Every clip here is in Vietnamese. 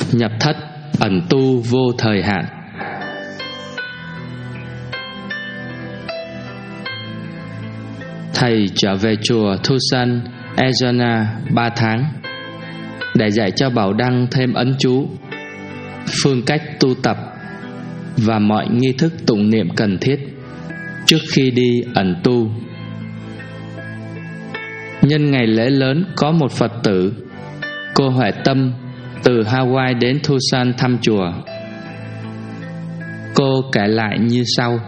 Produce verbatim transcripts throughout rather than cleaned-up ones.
Nhập thất ẩn tu vô thời hạn. Thầy trở về chùa Thu San Azana ba tháng để dạy cho Bảo Đăng thêm ấn chú, phương cách tu tập và mọi nghi thức tụng niệm cần thiết trước khi đi ẩn tu. Nhân ngày lễ lớn, có một Phật tử, cô Huệ Tâm, từ Hawaii đến Thu San thăm chùa. Cô kể lại như sau: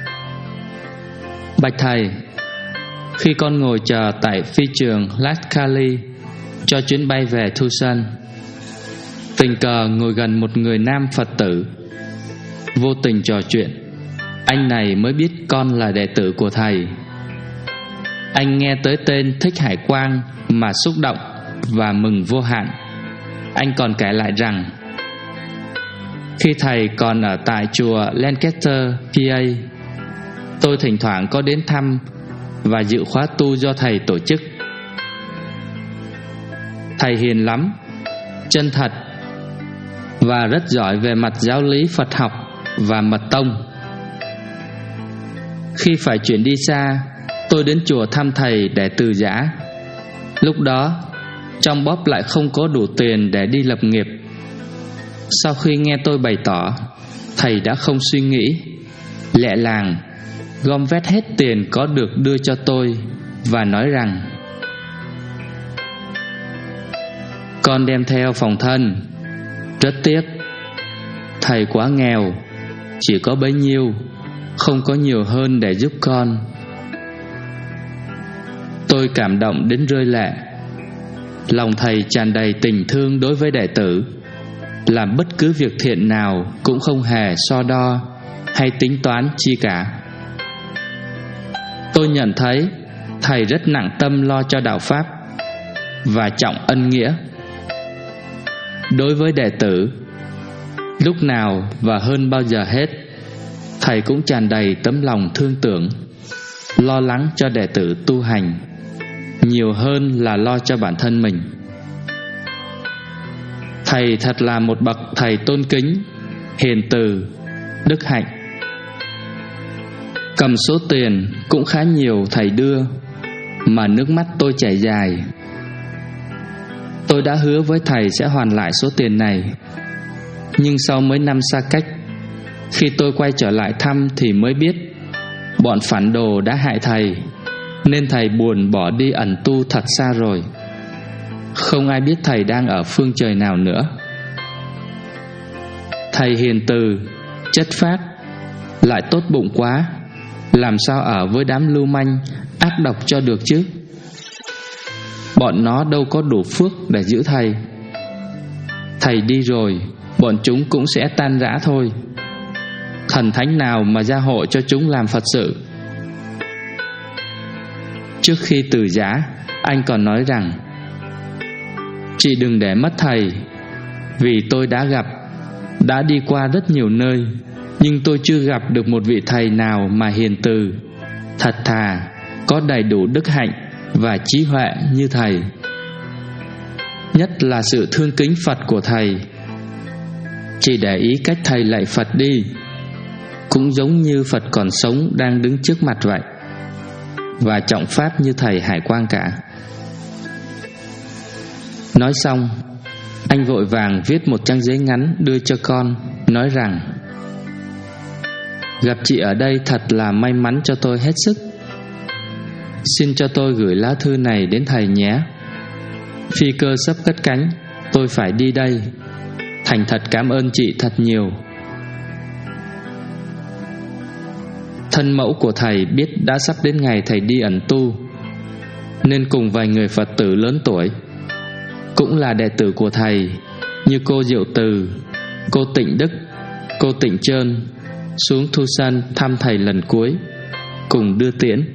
Bạch thầy, khi con ngồi chờ tại phi trường Laskali cho chuyến bay về Thu San, tình cờ ngồi gần một người nam Phật tử. Vô tình trò chuyện, anh này mới biết con là đệ tử của thầy. Anh nghe tới tên Thích Hải Quang mà xúc động và mừng vô hạn. Anh còn kể lại rằng khi thầy còn ở tại chùa Lancaster, pê a, tôi thỉnh thoảng có đến thăm và dự khóa tu do thầy tổ chức. Thầy hiền lắm, chân thật và rất giỏi về mặt giáo lý Phật học và mật tông. Khi phải chuyển đi xa, tôi đến chùa thăm thầy để từ giã. Lúc đó trong bóp lại không có đủ tiền để đi lập nghiệp. Sau khi nghe tôi bày tỏ, thầy đã không suy nghĩ, lẹ làng gom vét hết tiền có được đưa cho tôi và nói rằng: Con đem theo phòng thân. Rất tiếc, thầy quá nghèo, chỉ có bấy nhiêu, không có nhiều hơn để giúp con. Tôi cảm động đến rơi lệ. Lòng thầy tràn đầy tình thương đối với đệ tử, làm bất cứ việc thiện nào cũng không hề so đo hay tính toán chi cả. Tôi nhận thấy thầy rất nặng tâm lo cho đạo pháp và trọng ân nghĩa. Đối với đệ tử, lúc nào và hơn bao giờ hết, thầy cũng tràn đầy tấm lòng thương tưởng, lo lắng cho đệ tử tu hành nhiều hơn là lo cho bản thân mình. Thầy thật là một bậc thầy tôn kính, hiền từ, đức hạnh. Cầm số tiền cũng khá nhiều thầy đưa, mà nước mắt tôi chảy dài. Tôi đã hứa với thầy sẽ hoàn lại số tiền này, nhưng sau mấy năm xa cách, khi tôi quay trở lại thăm thì mới biết bọn phản đồ đã hại thầy, nên thầy buồn bỏ đi ẩn tu thật xa rồi. Không ai biết thầy đang ở phương trời nào nữa. Thầy hiền từ, chất phác, lại tốt bụng quá, làm sao ở với đám lưu manh ác độc cho được chứ? Bọn nó đâu có đủ phước để giữ thầy. Thầy đi rồi, bọn chúng cũng sẽ tan rã thôi. Thần thánh nào mà gia hộ cho chúng làm Phật sự? Trước khi từ giã, anh còn nói rằng: Chị đừng để mất thầy, vì tôi đã gặp, đã đi qua rất nhiều nơi, nhưng tôi chưa gặp được một vị thầy nào mà hiền từ, thật thà, có đầy đủ đức hạnh và trí huệ như thầy. Nhất là sự thương kính Phật của thầy. Chỉ để ý cách thầy lạy Phật đi, cũng giống như Phật còn sống đang đứng trước mặt vậy, và trọng pháp như thầy Hải Quang cả. Nói xong, anh vội vàng viết một trang giấy ngắn đưa cho con, nói rằng: Gặp chị ở đây thật là may mắn cho tôi hết sức. Xin cho tôi gửi lá thư này đến thầy nhé. Phi cơ sắp cất cánh, tôi phải đi đây. Thành thật cảm ơn chị thật nhiều. Thân mẫu của thầy biết đã sắp đến ngày thầy đi ẩn tu, nên cùng vài người Phật tử lớn tuổi, cũng là đệ tử của thầy, như cô Diệu Từ, cô Tịnh Đức, cô Tịnh Trơn, xuống Thu San thăm thầy lần cuối, cùng đưa tiễn.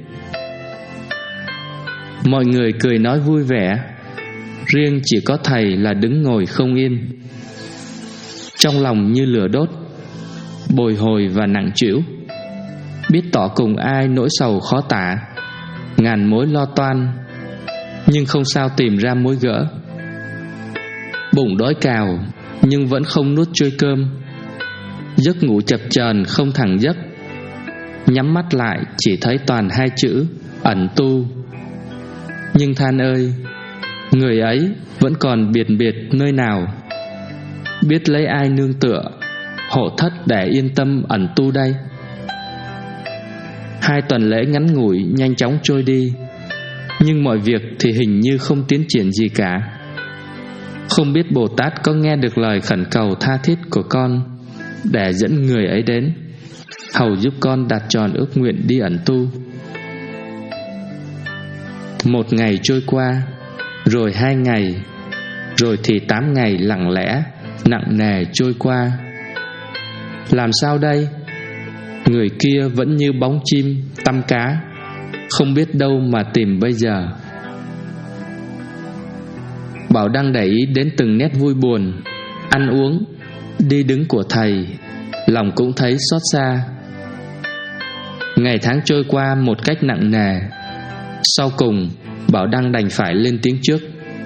Mọi người cười nói vui vẻ, riêng chỉ có thầy là đứng ngồi không yên, trong lòng như lửa đốt, bồi hồi và nặng trĩu, biết tỏ cùng ai nỗi sầu khó tả, ngàn mối lo toan, nhưng không sao tìm ra mối gỡ. Bụng đói cào, nhưng vẫn không nuốt trôi cơm. Giấc ngủ chập chờn không thẳng giấc. Nhắm mắt lại chỉ thấy toàn hai chữ ẩn tu. Nhưng than ơi, người ấy vẫn còn biệt biệt nơi nào, biết lấy ai nương tựa, hộ thất để yên tâm ẩn tu đây. Hai tuần lễ ngắn ngủi nhanh chóng trôi đi, nhưng mọi việc thì hình như không tiến triển gì cả. Không biết Bồ Tát có nghe được lời khẩn cầu tha thiết của con để dẫn người ấy đến, hầu giúp con đạt tròn ước nguyện đi ẩn tu. Một ngày trôi qua, rồi hai ngày, rồi thì tám ngày lặng lẽ, nặng nề trôi qua. Làm sao đây? Người kia vẫn như bóng chim, tăm cá, không biết đâu mà tìm bây giờ. Bảo Đăng để ý đến từng nét vui buồn, ăn uống, đi đứng của thầy, lòng cũng thấy xót xa. Ngày tháng trôi qua một cách nặng nề. Sau cùng Bảo Đăng đành phải lên tiếng trước.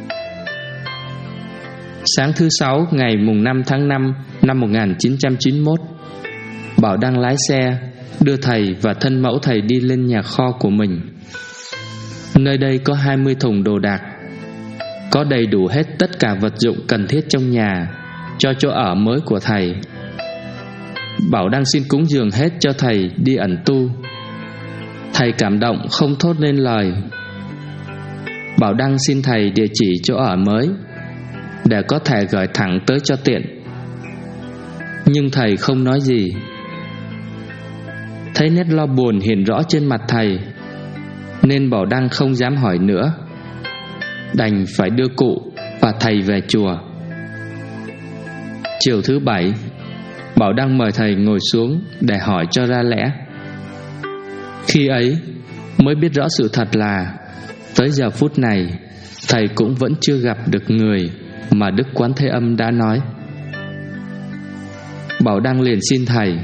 Sáng thứ sáu ngày mùng năm tháng năm năm một nghìn chín trăm chín mươi mốt, Bảo Đăng lái xe đưa thầy và thân mẫu thầy đi lên nhà kho của mình. Nơi đây có hai mươi thùng đồ đạc, có đầy đủ hết tất cả vật dụng cần thiết trong nhà cho chỗ ở mới của thầy. Bảo Đăng xin cúng dường hết cho thầy đi ẩn tu. Thầy cảm động không thốt nên lời. Bảo Đăng xin thầy địa chỉ chỗ ở mới để có thể gửi thẳng tới cho tiện. Nhưng thầy không nói gì. Thấy nét lo buồn hiện rõ trên mặt thầy, nên Bảo Đăng không dám hỏi nữa, đành phải đưa cụ và thầy về chùa. Chiều thứ bảy, Bảo Đăng mời thầy ngồi xuống để hỏi cho ra lẽ. Khi ấy mới biết rõ sự thật là tới giờ phút này thầy cũng vẫn chưa gặp được người mà Đức Quán Thế Âm đã nói. Bảo Đăng liền xin thầy: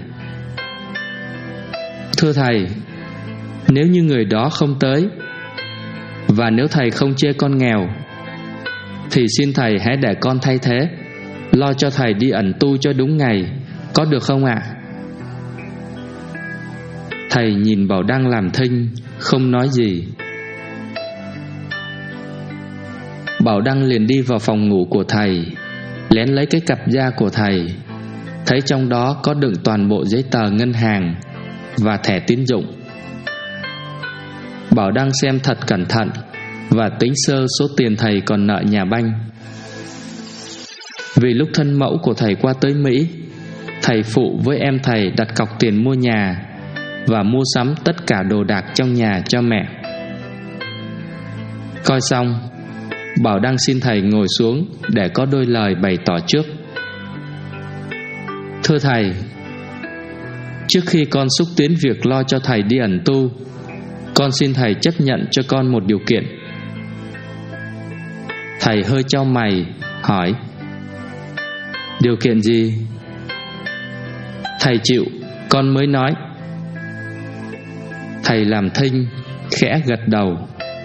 Thưa thầy, nếu như người đó không tới, và nếu thầy không chê con nghèo, thì xin thầy hãy để con thay thế, lo cho thầy đi ẩn tu cho đúng ngày, có được không ạ? Thầy nhìn Bảo Đăng làm thinh, không nói gì. Bảo Đăng liền đi vào phòng ngủ của thầy, lén lấy cái cặp da của thầy, thấy trong đó có đựng toàn bộ giấy tờ ngân hàng và thẻ tín dụng. Bảo Đăng xem thật cẩn thận và tính sơ số tiền thầy còn nợ nhà banh. Vì lúc thân mẫu của thầy qua tới Mỹ, thầy phụ với em thầy đặt cọc tiền mua nhà và mua sắm tất cả đồ đạc trong nhà cho mẹ. Coi xong, Bảo Đăng xin thầy ngồi xuống để có đôi lời bày tỏ trước. Thưa thầy, trước khi con xúc tiến việc lo cho thầy đi ẩn tu, con xin thầy chấp nhận cho con một điều kiện. Thầy hơi chau mày hỏi: Điều kiện gì? Thầy chịu, con mới nói. Thầy làm thinh, khẽ gật đầu.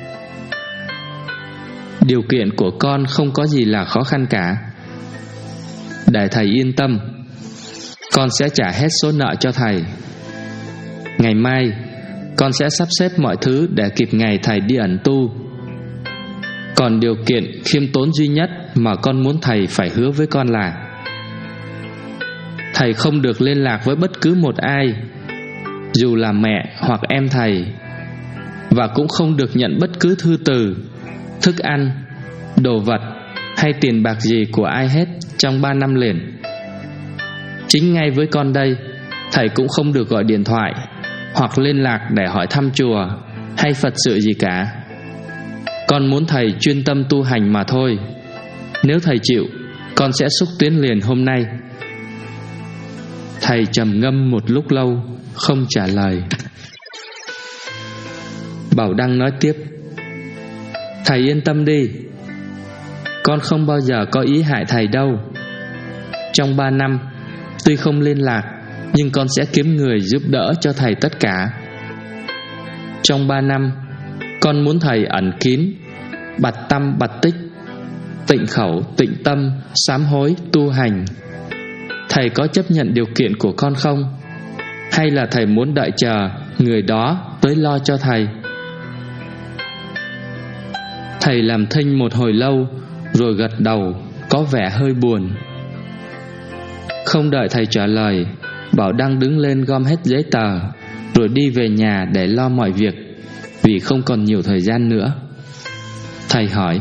Điều kiện của con không có gì là khó khăn cả. Để thầy yên tâm, con sẽ trả hết số nợ cho thầy. Ngày mai con sẽ sắp xếp mọi thứ để kịp ngày thầy đi ẩn tu. Còn điều kiện khiêm tốn duy nhất mà con muốn thầy phải hứa với con là thầy không được liên lạc với bất cứ một ai, dù là mẹ hoặc em thầy, và cũng không được nhận bất cứ thư từ, thức ăn, đồ vật hay tiền bạc gì của ai hết trong ba năm liền. Chính ngay với con đây, thầy cũng không được gọi điện thoại hoặc liên lạc để hỏi thăm chùa hay Phật sự gì cả. Con muốn thầy chuyên tâm tu hành mà thôi. Nếu thầy chịu, con sẽ xúc tiến liền hôm nay. Thầy trầm ngâm một lúc lâu, không trả lời. Bảo Đăng nói tiếp: Thầy yên tâm đi, con không bao giờ có ý hại thầy đâu. Trong ba năm, tuy không liên lạc, nhưng con sẽ kiếm người giúp đỡ cho thầy tất cả. Trong ba năm, con muốn thầy ẩn kín, bặt tâm bặt tích, tịnh khẩu, tịnh tâm, sám hối, tu hành. Thầy có chấp nhận điều kiện của con không? Hay là thầy muốn đợi chờ người đó tới lo cho thầy? Thầy làm thinh một hồi lâu rồi gật đầu, có vẻ hơi buồn. Không đợi thầy trả lời, Bảo Đăng đứng lên gom hết giấy tờ rồi đi về nhà để lo mọi việc, vì không còn nhiều thời gian nữa. Thầy hỏi: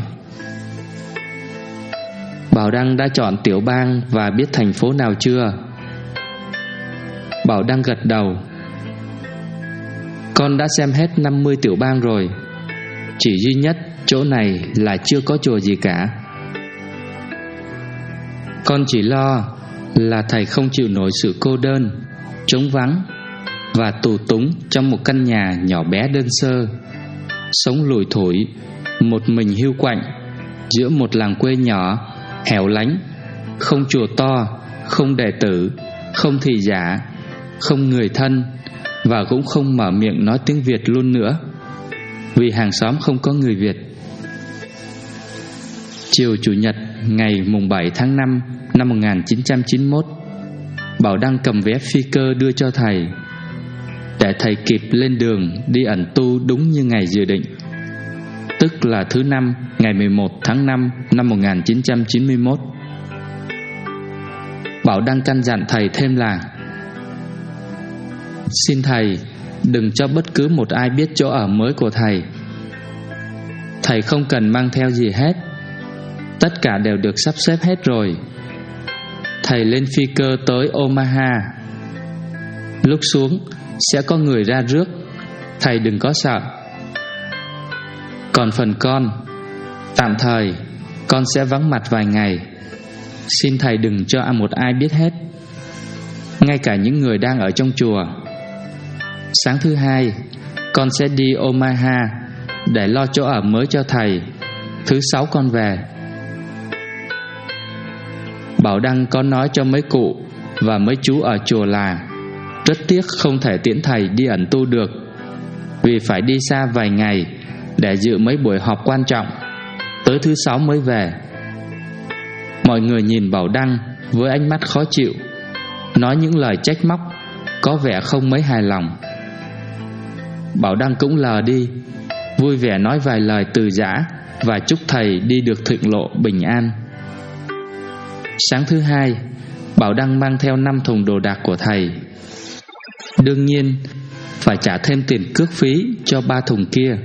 Bảo Đăng đã chọn tiểu bang và biết thành phố nào chưa? Bảo Đăng gật đầu: Con đã xem hết năm mươi tiểu bang rồi. Chỉ duy nhất chỗ này là chưa có chùa gì cả. Con chỉ lo là thầy không chịu nổi sự cô đơn, trống vắng và tù túng trong một căn nhà nhỏ bé đơn sơ, sống lủi thủi một mình hiu quạnh giữa một làng quê nhỏ hẻo lánh, không chùa to, không đệ tử, không thị giả, không người thân, và cũng không mở miệng nói tiếng Việt luôn nữa, vì hàng xóm không có người Việt. Chiều Chủ nhật ngày mùng bảy tháng năm năm một nghìn chín trăm chín mươi mốt, Bảo Đăng cầm vé phi cơ đưa cho thầy, để thầy kịp lên đường đi ẩn tu đúng như ngày dự định, tức là thứ năm ngày mười một tháng năm năm một nghìn chín trăm chín mươi mốt. Bảo Đăng căn dặn thầy thêm là: Xin thầy đừng cho bất cứ một ai biết chỗ ở mới của thầy. Thầy không cần mang theo gì hết, tất cả đều được sắp xếp hết rồi. Thầy lên phi cơ tới Omaha, lúc xuống sẽ có người ra rước, thầy đừng có sợ. Còn phần con, tạm thời con sẽ vắng mặt vài ngày. Xin thầy đừng cho một ai biết hết, ngay cả những người đang ở trong chùa. Sáng thứ hai con sẽ đi Omaha để lo chỗ ở mới cho thầy. Thứ sáu con về. Bảo Đăng có nói cho mấy cụ và mấy chú ở chùa là rất tiếc không thể tiễn thầy đi ẩn tu được, vì phải đi xa vài ngày để dự mấy buổi họp quan trọng, tới thứ sáu mới về. Mọi người nhìn Bảo Đăng với ánh mắt khó chịu, nói những lời trách móc, có vẻ không mấy hài lòng. Bảo Đăng cũng lờ đi, vui vẻ nói vài lời từ giã và chúc thầy đi được thịnh lộ bình an. Sáng thứ hai, Bảo Đăng mang theo năm thùng đồ đạc của thầy. Đương nhiên phải trả thêm tiền cước phí cho ba thùng kia.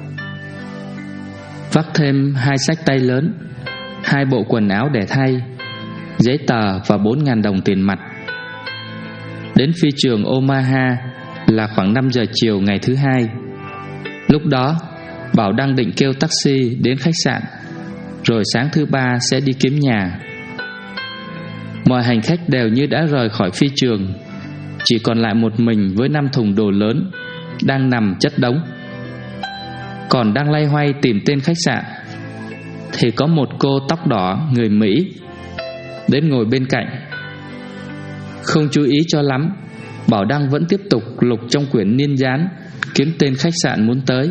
Vác thêm hai xách tay lớn, hai bộ quần áo để thay, giấy tờ và bốn ngàn đồng tiền mặt. Đến phi trường Omaha là khoảng năm giờ chiều ngày thứ hai. Lúc đó Bảo Đăng định kêu taxi đến khách sạn, rồi sáng thứ ba sẽ đi kiếm nhà. Mọi hành khách đều như đã rời khỏi phi trường, chỉ còn lại một mình với năm thùng đồ lớn đang nằm chất đống. Còn đang loay hoay tìm tên khách sạn thì có một cô tóc đỏ người Mỹ đến ngồi bên cạnh. Không chú ý cho lắm, Bảo Đăng vẫn tiếp tục lục trong quyển niên dán kiếm tên khách sạn muốn tới.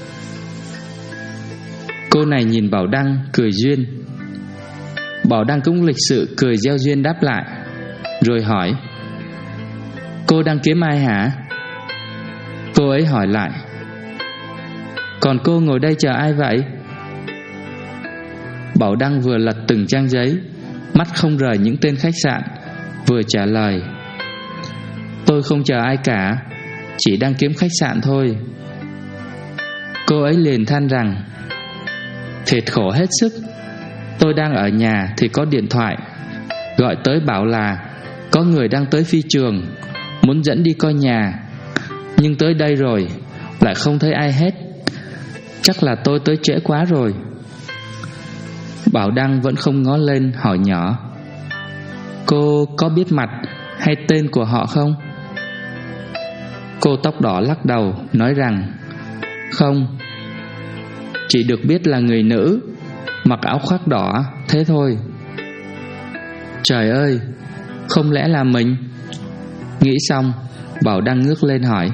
Cô này nhìn Bảo Đăng cười duyên. Bảo Đăng cũng lịch sự cười gieo duyên đáp lại, rồi hỏi: Cô đang kiếm ai hả? Cô ấy hỏi lại: Còn cô ngồi đây chờ ai vậy? Bảo Đăng vừa lật từng trang giấy, mắt không rời những tên khách sạn, vừa trả lời: Tôi không chờ ai cả, chỉ đang kiếm khách sạn thôi. Cô ấy liền than rằng: Thiệt khổ hết sức. Tôi đang ở nhà thì có điện thoại gọi tới bảo là có người đang tới phi trường, muốn dẫn đi coi nhà, nhưng tới đây rồi lại không thấy ai hết. Chắc là tôi tới trễ quá rồi. Bảo Đăng vẫn không ngó lên, hỏi nhỏ: Cô có biết mặt hay tên của họ không? Cô tóc đỏ lắc đầu, nói rằng: Không, chỉ được biết là người nữ, mặc áo khoác đỏ, thế thôi. Trời ơi, không lẽ là mình? Nghĩ xong, Bảo Đăng ngước lên hỏi: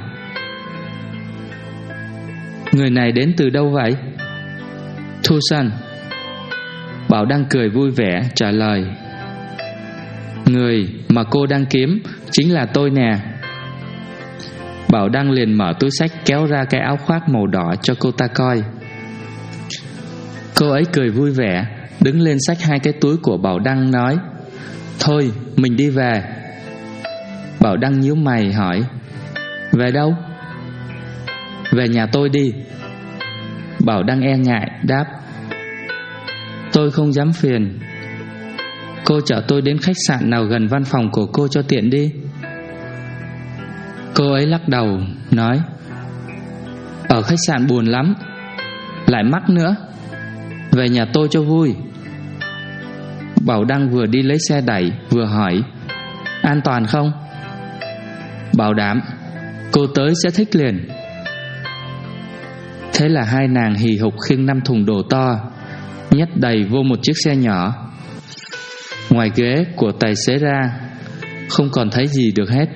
Người này đến từ đâu vậy? Tucson. Bảo Đăng cười vui vẻ trả lời: Người mà cô đang kiếm chính là tôi nè. Bảo Đăng liền mở túi xách kéo ra cái áo khoác màu đỏ cho cô ta coi. Cô ấy cười vui vẻ, đứng lên xách hai cái túi của Bảo Đăng nói: Thôi mình đi về. Bảo Đăng nhíu mày hỏi: Về đâu? Về nhà tôi đi. Bảo Đăng e ngại đáp: Tôi không dám phiền. Cô chở tôi đến khách sạn nào gần văn phòng của cô cho tiện đi. Cô ấy lắc đầu nói: Ở khách sạn buồn lắm, lại mắc nữa. Về nhà tôi cho vui. Bảo Đăng vừa đi lấy xe đẩy vừa hỏi: An toàn không? Bảo đảm, cô tới sẽ thích liền. Thế là hai nàng hì hục khiêng năm thùng đồ to, nhét đầy vô một chiếc xe nhỏ. Ngoài ghế của tài xế ra, không còn thấy gì được hết.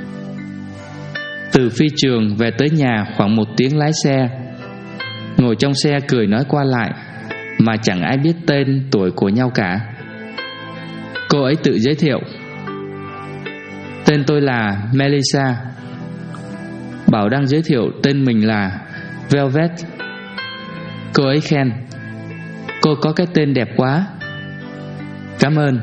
Từ phi trường về tới nhà khoảng một tiếng lái xe. Ngồi trong xe cười nói qua lại, mà chẳng ai biết tên tuổi của nhau cả. Cô ấy tự giới thiệu: Tên tôi là Melissa. Bảo Đăng giới thiệu tên mình là Velvet. Cô ấy khen: Cô có cái tên đẹp quá. Cảm ơn.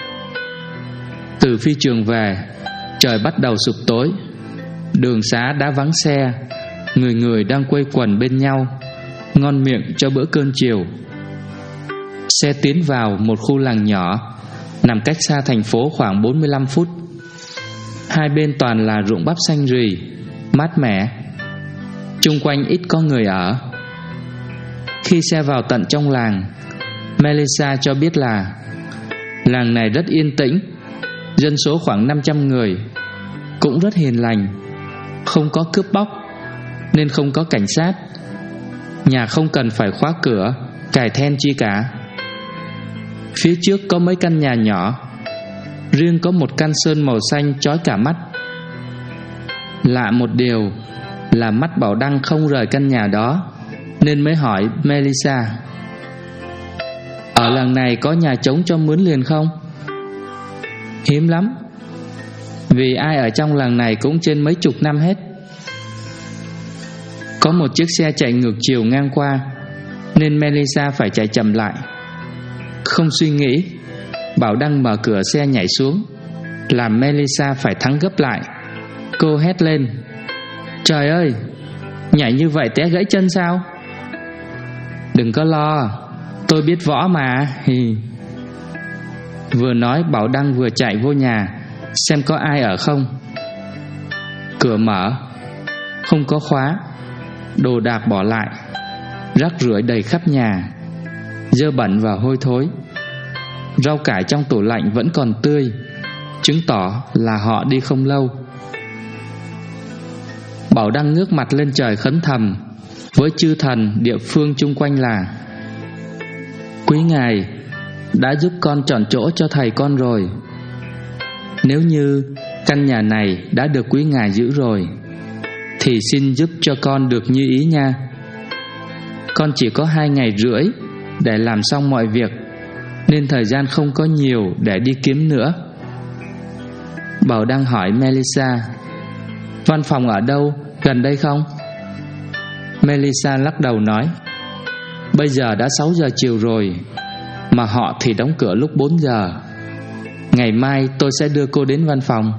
Từ phi trường về, trời bắt đầu sụp tối. Đường xá đã vắng xe, người người đang quây quần bên nhau, ngon miệng cho bữa cơm chiều. Xe tiến vào một khu làng nhỏ, nằm cách xa thành phố khoảng bốn mươi lăm phút. Hai bên toàn là ruộng bắp xanh rì, mát mẻ. Chung quanh ít có người ở. Khi xe vào tận trong làng, Melissa cho biết là làng này rất yên tĩnh, dân số khoảng năm trăm người, cũng rất hiền lành, không có cướp bóc, nên không có cảnh sát. Nhà không cần phải khóa cửa, cài then chi cả. Phía trước có mấy căn nhà nhỏ, riêng có một căn sơn màu xanh chói cả mắt. Lạ một điều là mắt Bảo Đăng không rời căn nhà đó, nên mới hỏi Melissa: Ở làng này có nhà trống cho mướn liền không? Hiếm lắm, vì ai ở trong làng này cũng trên mấy chục năm hết. Có một chiếc xe chạy ngược chiều ngang qua, nên Melissa phải chạy chậm lại. Không suy nghĩ, Bảo Đăng mở cửa xe nhảy xuống, làm Melissa phải thắng gấp lại. Cô hét lên: Trời ơi, nhảy như vậy té gãy chân sao? Đừng có lo, tôi biết võ mà. Hì. Vừa nói Bảo Đăng vừa chạy vô nhà xem có ai ở không. Cửa mở, không có khóa, đồ đạc bỏ lại, rác rưởi đầy khắp nhà, dơ bẩn và hôi thối. Rau cải trong tủ lạnh vẫn còn tươi, chứng tỏ là họ đi không lâu. Bảo Đăng ngước mặt lên trời khấn thầm với chư thần địa phương chung quanh là: Quý ngài đã giúp con chọn chỗ cho thầy con rồi. Nếu như căn nhà này đã được quý ngài giữ rồi, thì xin giúp cho con được như ý nha. Con chỉ có hai ngày rưỡi để làm xong mọi việc, nên thời gian không có nhiều để đi kiếm nữa. Bảo Đăng hỏi Melissa: Văn phòng ở đâu, gần đây không? Melissa lắc đầu nói: Bây giờ đã sáu giờ chiều rồi, mà họ thì đóng cửa lúc bốn giờ. Ngày mai tôi sẽ đưa cô đến văn phòng.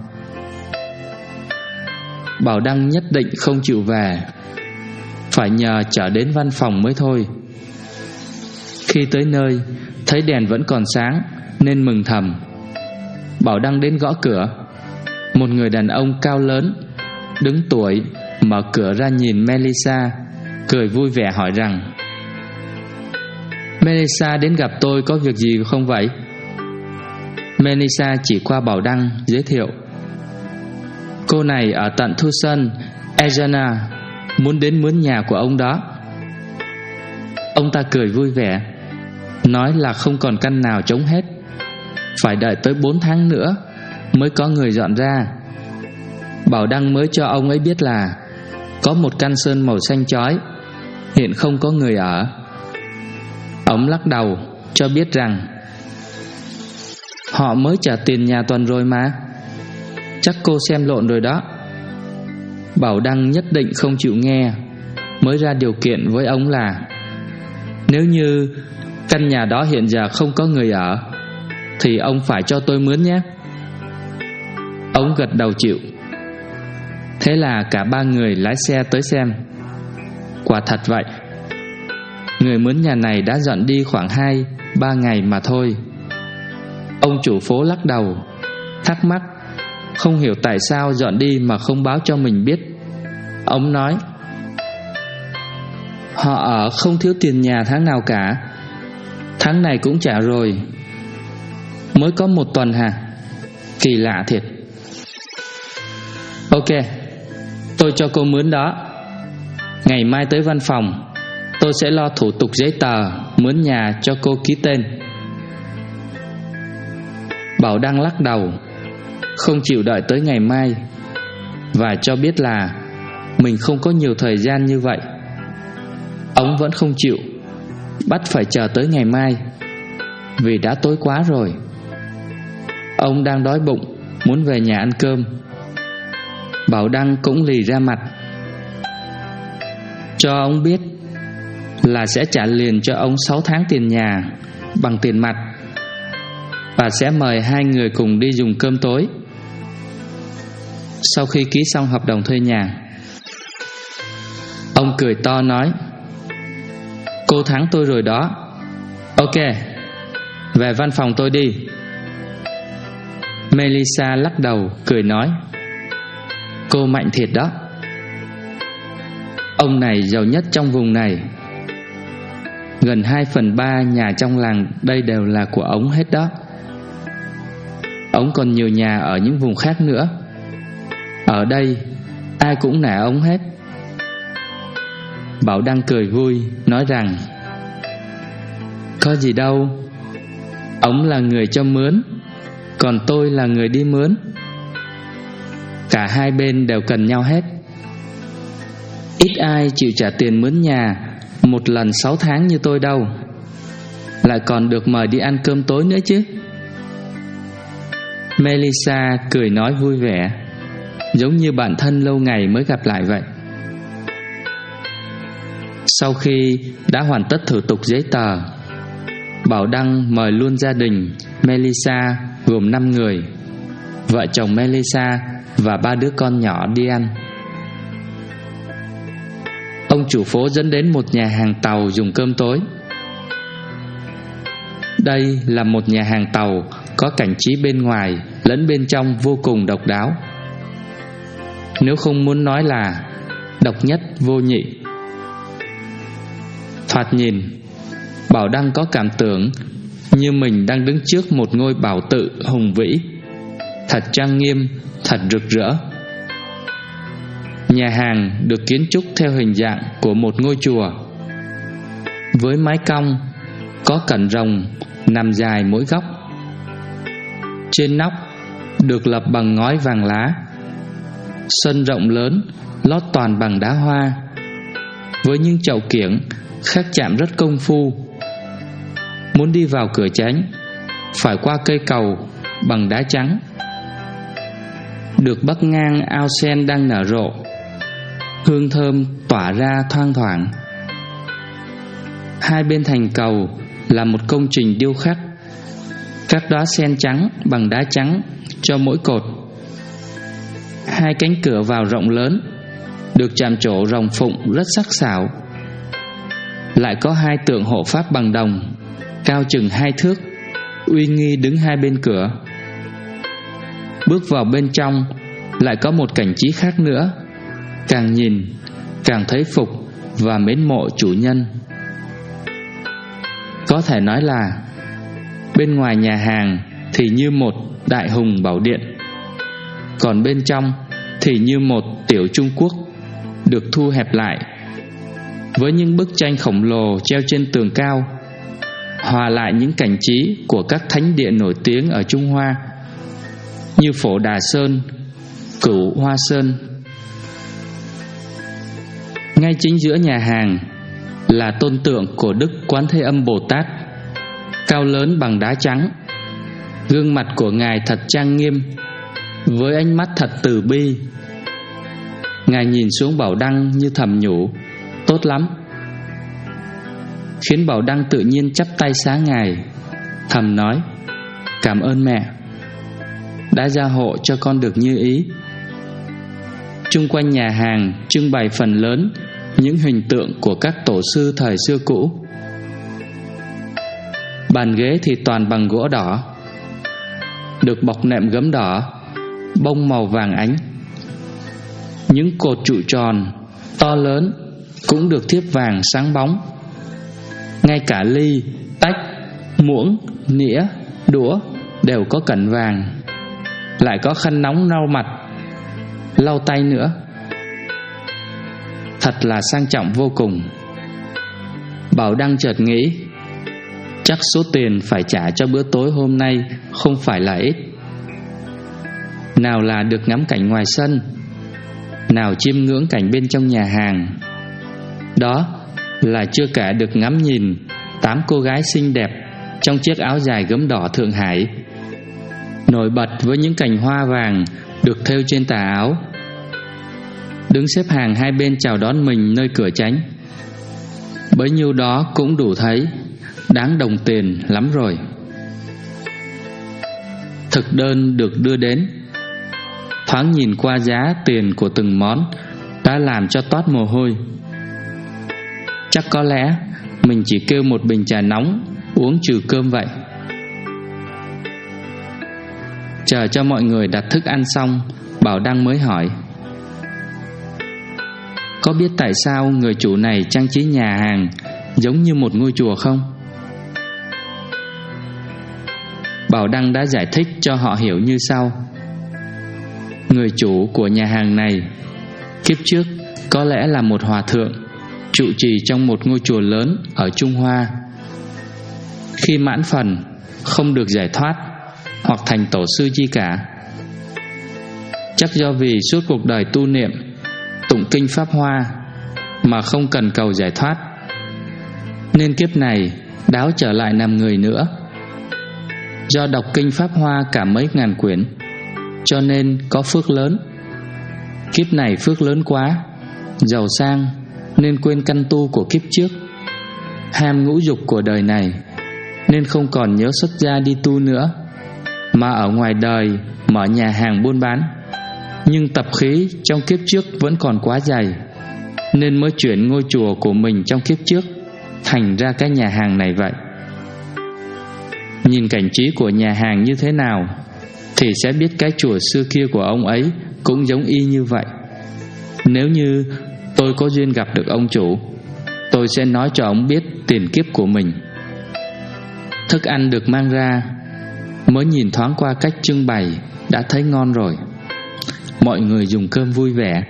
Bảo Đăng nhất định không chịu về, phải nhờ chở đến văn phòng mới thôi. Khi tới nơi, thấy đèn vẫn còn sáng nên mừng thầm. Bảo Đăng đến gõ cửa. Một người đàn ông cao lớn, đứng tuổi, mở cửa ra nhìn Melissa, cười vui vẻ hỏi rằng: Melissa đến gặp tôi có việc gì không vậy? Melissa chỉ qua Bảo Đăng giới thiệu: Cô này ở tận Tucson, Arizona, muốn đến mướn nhà của ông đó. Ông ta cười vui vẻ, nói là không còn căn nào trống hết, phải đợi tới bốn tháng nữa mới có người dọn ra. Bảo Đăng mới cho ông ấy biết là có một căn sơn màu xanh chói, hiện không có người ở. Ông lắc đầu, cho biết rằng họ mới trả tiền nhà tuần rồi mà. Chắc cô xem lộn rồi đó. Bảo Đăng nhất định không chịu nghe, mới ra điều kiện với ông là nếu như căn nhà đó hiện giờ không có người ở thì ông phải cho tôi mướn nhé. Ông gật đầu chịu. Thế là cả ba người lái xe tới xem. Quả thật vậy, người mướn nhà này đã dọn đi khoảng hai ba ngày mà thôi. Ông chủ phố lắc đầu, thắc mắc, không hiểu tại sao dọn đi mà không báo cho mình biết. Ông nói họ ở không thiếu tiền nhà tháng nào cả. Tháng này cũng trả rồi. Mới có một tuần hả? Kỳ lạ thiệt. Ok, tôi cho cô mướn đó. Ngày mai tới văn phòng, tôi sẽ lo thủ tục giấy tờ mướn nhà cho cô ký tên. Bảo Đăng lắc đầu, không chịu đợi tới ngày mai, và cho biết là mình không có nhiều thời gian như vậy. Ông vẫn không chịu, bắt phải chờ tới ngày mai, vì đã tối quá rồi. Ông đang đói bụng, muốn về nhà ăn cơm. Bảo Đăng cũng lì ra mặt, cho ông biết là sẽ trả liền cho ông sáu tháng tiền nhà bằng tiền mặt, và sẽ mời hai người cùng đi dùng cơm tối. Sau khi ký xong hợp đồng thuê nhà, ông cười to nói, cô thắng tôi rồi đó. Ok, về văn phòng tôi đi. Melissa lắc đầu cười nói, cô mạnh thiệt đó. Ông này giàu nhất trong vùng này. Gần hai phần ba nhà trong làng đây đều là của ông hết đó. Ông còn nhiều nhà ở những vùng khác nữa. Ở đây ai cũng nể ông hết. Bảo Đăng cười vui, nói rằng có gì đâu, ông là người cho mướn, còn tôi là người đi mướn. Cả hai bên đều cần nhau hết. Ít ai chịu trả tiền mướn nhà một lần sáu tháng như tôi đâu, lại còn được mời đi ăn cơm tối nữa chứ. Melissa cười nói vui vẻ, giống như bạn thân lâu ngày mới gặp lại vậy. Sau khi đã hoàn tất thủ tục giấy tờ, Bảo Đăng mời luôn gia đình Melissa gồm năm người, vợ chồng Melissa và ba đứa con nhỏ đi ăn. Ông chủ phố dẫn đến một nhà hàng tàu dùng cơm tối. Đây là một nhà hàng tàu có cảnh trí bên ngoài lẫn bên trong vô cùng độc đáo, nếu không muốn nói là độc nhất vô nhị. Thoạt nhìn, Bảo Đăng có cảm tưởng như mình đang đứng trước một ngôi bảo tự hùng vĩ, thật trang nghiêm, thật rực rỡ. Nhà hàng được kiến trúc theo hình dạng của một ngôi chùa, với mái cong, có cẩn rồng nằm dài mỗi góc. Trên nóc được lập bằng ngói vàng lá. Sân rộng lớn lót toàn bằng đá hoa, với những chậu kiểng khắc chạm rất công phu. Muốn đi vào cửa chính phải qua cây cầu bằng đá trắng, được bắc ngang ao sen đang nở rộ, hương thơm tỏa ra thoang thoảng. Hai bên thành cầu là một công trình điêu khắc, các đóa sen trắng bằng đá trắng cho mỗi cột. Hai cánh cửa vào rộng lớn, được chạm trổ rồng phụng rất sắc sảo. Lại có hai tượng hộ pháp bằng đồng, cao chừng hai thước, uy nghi đứng hai bên cửa. Bước vào bên trong lại có một cảnh trí khác nữa, càng nhìn càng thấy phục và mến mộ chủ nhân. Có thể nói là bên ngoài nhà hàng thì như một đại hùng bảo điện, còn bên trong thì như một tiểu Trung Quốc được thu hẹp lại, với những bức tranh khổng lồ treo trên tường cao, hòa lại những cảnh trí của các thánh địa nổi tiếng ở Trung Hoa như Phổ Đà Sơn, Cửu Hoa Sơn. Ngay chính giữa nhà hàng là tôn tượng của Đức Quán Thế Âm Bồ Tát, cao lớn bằng đá trắng. Gương mặt của Ngài thật trang nghiêm, với ánh mắt thật từ bi. Ngài nhìn xuống Bảo Đăng như thầm nhủ: tốt lắm. Khiến Bảo Đăng tự nhiên chắp tay xá Ngài, thầm nói: cảm ơn mẹ đã gia hộ cho con được như ý. Chung quanh nhà hàng trưng bày phần lớn những hình tượng của các tổ sư thời xưa cũ. Bàn ghế thì toàn bằng gỗ đỏ, được bọc nệm gấm đỏ, bông màu vàng ánh. Những cột trụ tròn to lớn cũng được thiếp vàng sáng bóng. Ngay cả ly, tách, muỗng, nĩa, đũa đều có cẩn vàng. Lại có khăn nóng lau mặt, lau tay nữa. Thật là sang trọng vô cùng. Bảo Đăng chợt nghĩ, chắc số tiền phải trả cho bữa tối hôm nay không phải là ít. Nào là được ngắm cảnh ngoài sân, nào chiêm ngưỡng cảnh bên trong nhà hàng. Đó là chưa kể được ngắm nhìn tám cô gái xinh đẹp trong chiếc áo dài gấm đỏ Thượng Hải, nổi bật với những cành hoa vàng được thêu trên tà áo, đứng xếp hàng hai bên chào đón mình nơi cửa tránh. Bấy nhiêu đó cũng đủ thấy đáng đồng tiền lắm rồi. Thực đơn được đưa đến. Thoáng nhìn qua giá tiền của từng món đã làm cho toát mồ hôi. Chắc có lẽ mình chỉ kêu một bình trà nóng uống trừ cơm vậy. Chờ cho mọi người đặt thức ăn xong, Bảo Đăng mới hỏi: có biết tại sao người chủ này trang trí nhà hàng giống như một ngôi chùa không? Bảo Đăng đã giải thích cho họ hiểu như sau. Người chủ của nhà hàng này kiếp trước có lẽ là một hòa thượng trụ trì trong một ngôi chùa lớn ở Trung Hoa. Khi mãn phần không được giải thoát hoặc thành tổ sư chi cả. Chắc do vì suốt cuộc đời tu niệm, tụng kinh Pháp Hoa mà không cần cầu giải thoát, nên kiếp này đáo trở lại làm người nữa. Do đọc kinh Pháp Hoa cả mấy ngàn quyển, cho nên có phước lớn. Kiếp này phước lớn quá, giàu sang nên quên căn tu của kiếp trước, ham ngũ dục của đời này nên không còn nhớ xuất gia đi tu nữa, mà ở ngoài đời mở nhà hàng buôn bán. Nhưng tập khí trong kiếp trước vẫn còn quá dày, nên mới chuyển ngôi chùa của mình trong kiếp trước thành ra cái nhà hàng này vậy. Nhìn cảnh trí của nhà hàng như thế nào thì sẽ biết cái chùa xưa kia của ông ấy cũng giống y như vậy. Nếu như tôi có duyên gặp được ông chủ, tôi sẽ nói cho ông biết tiền kiếp của mình. Thức ăn được mang ra, mới nhìn thoáng qua cách trưng bày đã thấy ngon rồi. Mọi người dùng cơm vui vẻ.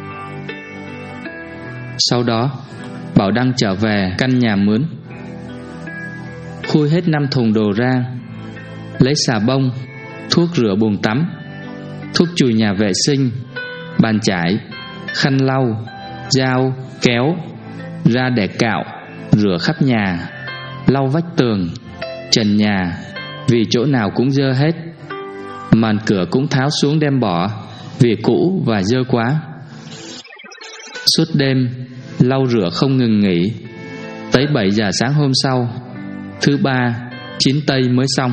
Sau đó Bảo Đăng trở về căn nhà mướn, khui hết năm thùng đồ ra, lấy xà bông, thuốc rửa bồn tắm, thuốc chùi nhà vệ sinh, bàn chải, khăn lau, dao, kéo ra để cạo, rửa khắp nhà, lau vách tường, trần nhà, vì chỗ nào cũng dơ hết. Màn cửa cũng tháo xuống đem bỏ, vì cũ và dơ quá. Suốt đêm lau rửa không ngừng nghỉ, tới bảy giờ sáng hôm sau, thứ ba, chín tây mới xong.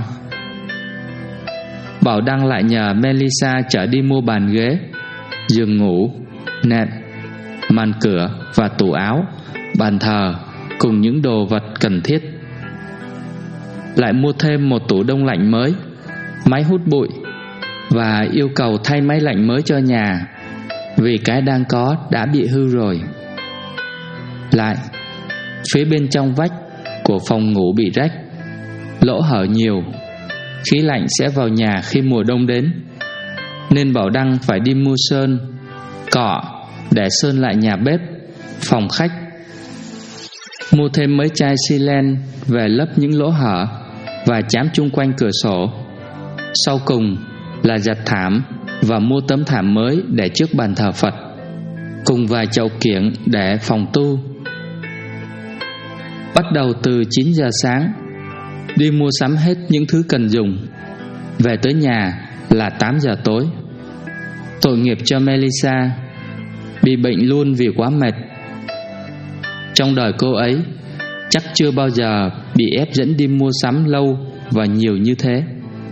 Bảo Đăng lại nhờ Melissa chở đi mua bàn ghế, giường ngủ, nệm, màn cửa và tủ áo, bàn thờ cùng những đồ vật cần thiết. Lại mua thêm một tủ đông lạnh mới, máy hút bụi, và yêu cầu thay máy lạnh mới cho nhà, vì cái đang có đã bị hư rồi. Lại, phía bên trong vách của phòng ngủ bị rách, lỗ hở nhiều, khí lạnh sẽ vào nhà khi mùa đông đến, nên Bảo Đăng phải đi mua sơn, cọ để sơn lại nhà bếp, phòng khách. Mua thêm mấy chai xi len về lấp những lỗ hở và chám chung quanh cửa sổ. Sau cùng là giặt thảm và mua tấm thảm mới để trước bàn thờ Phật, cùng vài chậu kiểng để phòng tu. Bắt đầu từ chín giờ sáng, đi mua sắm hết những thứ cần dùng. Về tới nhà là tám giờ tối. Tội nghiệp cho Melissa, bị bệnh luôn vì quá mệt. Trong đời cô ấy chắc chưa bao giờ bị ép dẫn đi mua sắm lâu và nhiều như thế.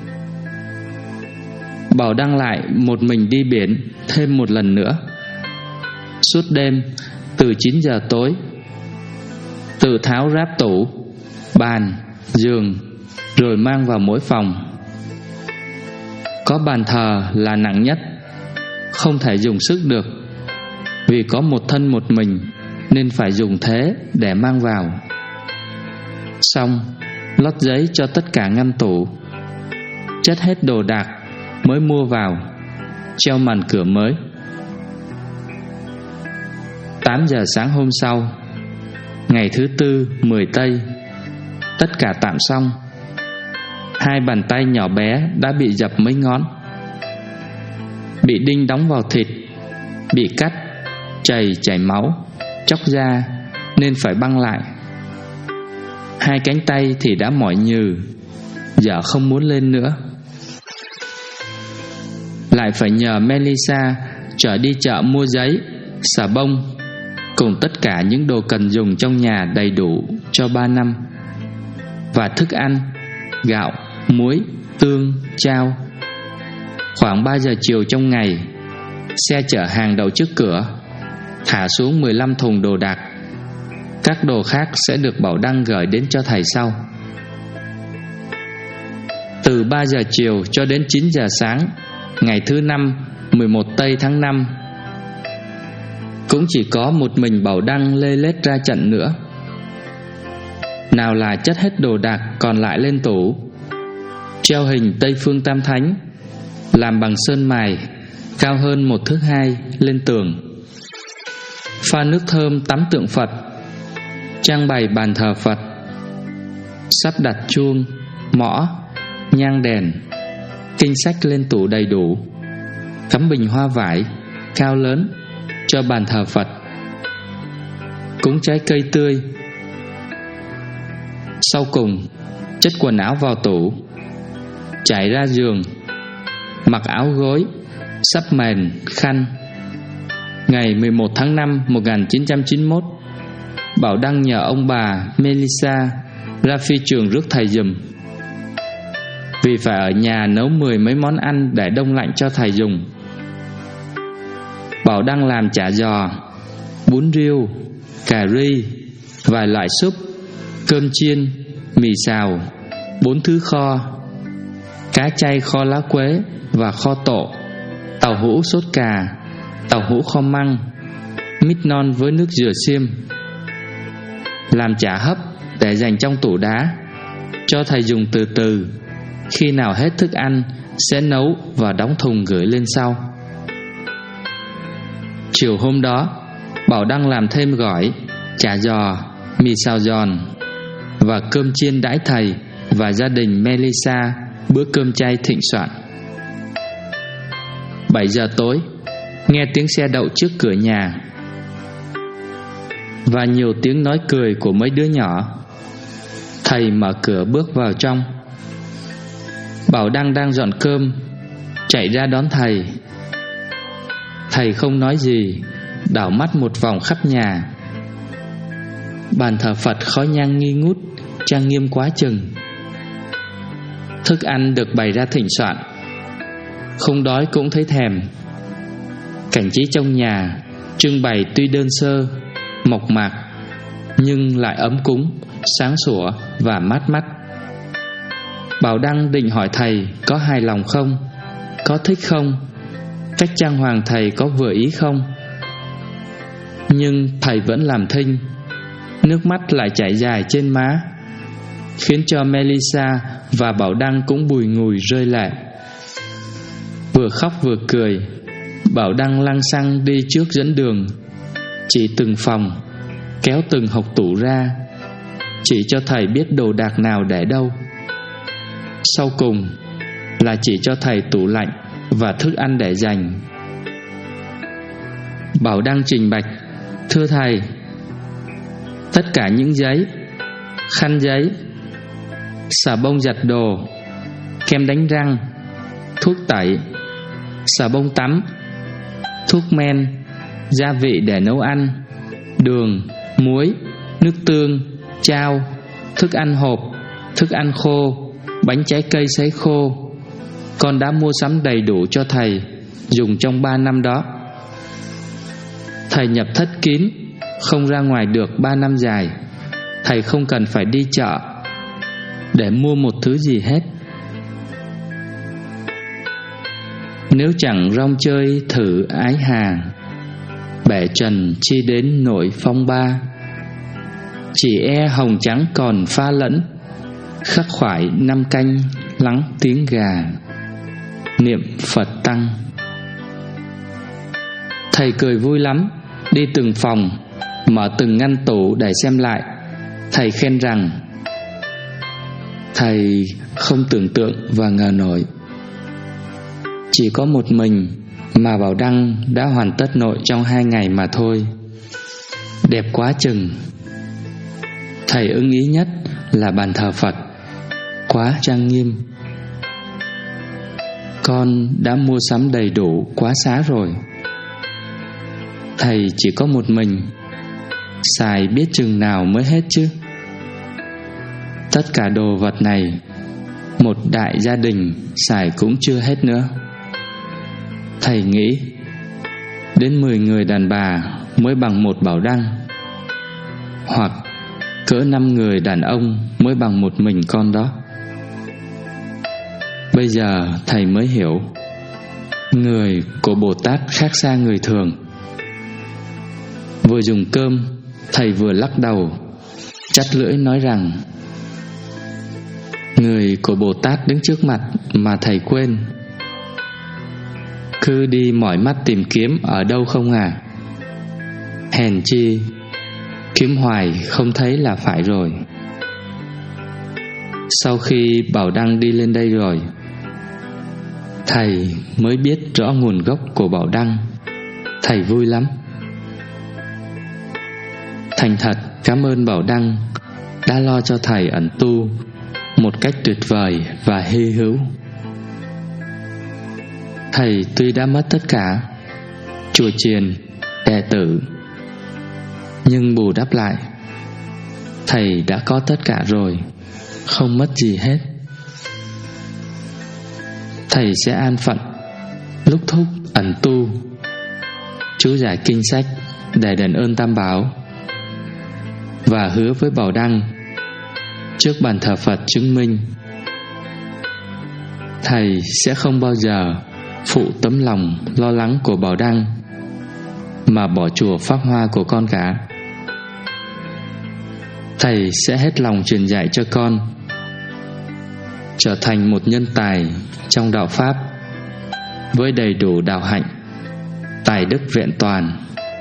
Bảo Đăng lại một mình đi biển thêm một lần nữa. Suốt đêm từ chín giờ tối, tự tháo ráp tủ, bàn, giường, rồi mang vào mỗi phòng. Có bàn thờ là nặng nhất, không thể dùng sức được, vì có một thân một mình nên phải dùng thế để mang vào. Xong lót giấy cho tất cả ngăn tủ, chất hết đồ đạc mới mua vào, treo màn cửa mới. Tám giờ sáng hôm sau, ngày thứ tư mười tây, tất cả tạm xong. Hai bàn tay nhỏ bé đã bị dập mấy ngón, bị đinh đóng vào thịt, bị cắt, chảy chảy máu, chóc da nên phải băng lại. Hai cánh tay thì đã mỏi nhừ, giờ không muốn lên nữa. Lại phải nhờ Melissa chở đi chợ mua giấy, xà bông cùng tất cả những đồ cần dùng trong nhà đầy đủ cho ba năm. Và thức ăn, gạo, muối, tương, chao. Khoảng ba giờ chiều trong ngày, xe chở hàng đậu trước cửa, thả xuống mười lăm thùng đồ đạc. Các đồ khác sẽ được Bảo Đăng gửi đến cho thầy sau. Từ ba giờ chiều cho đến chín giờ sáng, ngày thứ năm mười một tây tháng năm, cũng chỉ có một mình Bảo Đăng lê lết ra trận nữa. Nào là chất hết đồ đạc còn lại lên tủ, treo hình Tây Phương Tam Thánh làm bằng sơn mài cao hơn một thước hai lên tường, pha nước thơm tắm tượng Phật, trang bày bàn thờ Phật, sắp đặt chuông, mõ, nhang đèn, kinh sách lên tủ đầy đủ, cắm bình hoa vải cao lớn cho bàn thờ Phật, cúng trái cây tươi. Sau cùng chất quần áo vào tủ, trải ra giường, mặc áo gối, sắp mền, khăn. Ngày mười một tháng năm một nghìn chín trăm chín mươi mốt, Bảo Đăng nhờ ông bà Melissa ra phi trường rước thầy giùm, vì phải ở nhà nấu mười mấy món ăn để đông lạnh cho thầy dùng. Bảo Đăng làm chả giò, bún riêu, cà ri, vài loại súp, cơm chiên, mì xào, bốn thứ kho, cá chay kho lá quế và kho tộ, tàu hũ sốt cà, tàu hũ kho măng, mít non với nước dừa xiêm. Làm chả hấp để dành trong tủ đá, cho thầy dùng từ từ, khi nào hết thức ăn sẽ nấu và đóng thùng gửi lên sau. Chiều hôm đó, Bảo Đăng làm thêm gỏi, chả giò, mì xào giòn và cơm chiên đãi thầy và gia đình Melissa bữa cơm chay thịnh soạn. Bảy giờ tối, nghe tiếng xe đậu trước cửa nhà và nhiều tiếng nói cười của mấy đứa nhỏ. Thầy mở cửa bước vào trong. Bảo Đăng đang dọn cơm, chạy ra đón thầy. Thầy không nói gì, đảo mắt một vòng khắp nhà. Bàn thờ Phật khói nhang nghi ngút, trang nghiêm quá chừng. Thức ăn được bày ra thịnh soạn, không đói cũng thấy thèm. Cảnh trí trong nhà trưng bày tuy đơn sơ, mộc mạc, nhưng lại ấm cúng, sáng sủa và mát mắt. Bảo Đăng định hỏi thầy có hài lòng không, có thích không, cách trang hoàng thầy có vừa ý không. Nhưng thầy vẫn làm thinh, nước mắt lại chảy dài trên má, khiến cho Melissa và Bảo Đăng cũng bùi ngùi rơi lệ. Vừa khóc vừa cười, Bảo Đăng lăng xăng đi trước dẫn đường, chỉ từng phòng, kéo từng hộc tủ ra, chỉ cho thầy biết đồ đạc nào để đâu. Sau cùng là chỉ cho thầy tủ lạnh và thức ăn để dành. Bảo Đăng trình bạch: thưa thầy, tất cả những giấy, khăn giấy, xà bông giặt đồ, kem đánh răng, thuốc tẩy, xà bông tắm, thuốc men, gia vị để nấu ăn, đường, muối, nước tương, chao, thức ăn hộp, thức ăn khô, bánh trái cây sấy khô. Con đã mua sắm đầy đủ cho thầy dùng trong ba năm đó. Thầy nhập thất kín, không ra ngoài được ba năm dài. Thầy không cần phải đi chợ để mua một thứ gì hết. Nếu chẳng rong chơi thử ái hàng, bẻ trần chi đến nỗi phong ba. Chỉ e hồng trắng còn pha lẫn, khắc khoải năm canh lắng tiếng gà, niệm Phật tăng. Thầy cười vui lắm, đi từng phòng, mở từng ngăn tủ để xem lại. Thầy khen rằng thầy không tưởng tượng và ngờ nổi, chỉ có một mình mà Bảo Đăng đã hoàn tất nội trong hai ngày mà thôi. Đẹp quá chừng. Thầy ưng ý nhất là bàn thờ Phật, quá trang nghiêm. Con đã mua sắm đầy đủ quá xá rồi. Thầy chỉ có một mình, xài biết chừng nào mới hết chứ. Tất cả đồ vật này một đại gia đình xài cũng chưa hết nữa. Thầy nghĩ đến mười người đàn bà mới bằng một Bảo Đăng, hoặc cỡ năm người đàn ông mới bằng một mình con đó. Bây giờ thầy mới hiểu, người của Bồ Tát khác xa người thường. Vừa dùng cơm, thầy vừa lắc đầu, chắt lưỡi nói rằng người của Bồ Tát đứng trước mặt mà thầy quên. Cứ đi mỏi mắt tìm kiếm ở đâu không à? Hèn chi kiếm hoài không thấy là phải rồi. Sau khi Bảo Đăng đi lên đây rồi, thầy mới biết rõ nguồn gốc của Bảo Đăng. Thầy vui lắm. Thành thật cảm ơn Bảo Đăng đã lo cho thầy ẩn tu một cách tuyệt vời và hy hữu. Thầy tuy đã mất tất cả, chùa chiền, đệ tử, nhưng bù đắp lại, thầy đã có tất cả rồi, không mất gì hết. Thầy sẽ an phận, lúc thúc ẩn tu, chú giải kinh sách để đền ơn Tam Bảo, và hứa với Bảo Đăng trước bàn thờ Phật chứng minh, thầy sẽ không bao giờ phụ tấm lòng lo lắng của Bảo Đăng mà bỏ chùa Pháp Hoa của con cả. Thầy sẽ hết lòng truyền dạy cho con trở thành một nhân tài trong đạo Pháp, với đầy đủ đạo hạnh, tài đức vẹn toàn.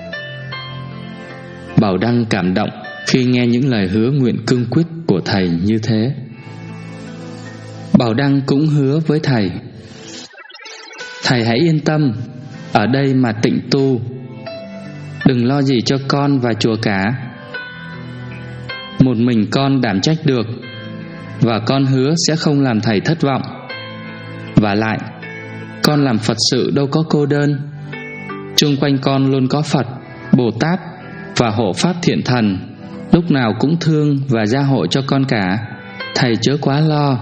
Bảo Đăng cảm động khi nghe những lời hứa nguyện cương quyết của thầy như thế. Bảo Đăng cũng hứa với thầy, thầy hãy yên tâm, ở đây mà tịnh tu, đừng lo gì cho con và chùa cả. Một mình con đảm trách được, và con hứa sẽ không làm thầy thất vọng. Và lại, con làm Phật sự đâu có cô đơn. Chung quanh con luôn có Phật, Bồ Tát và hộ pháp thiện thần, lúc nào cũng thương và gia hộ cho con cả. Thầy chớ quá lo.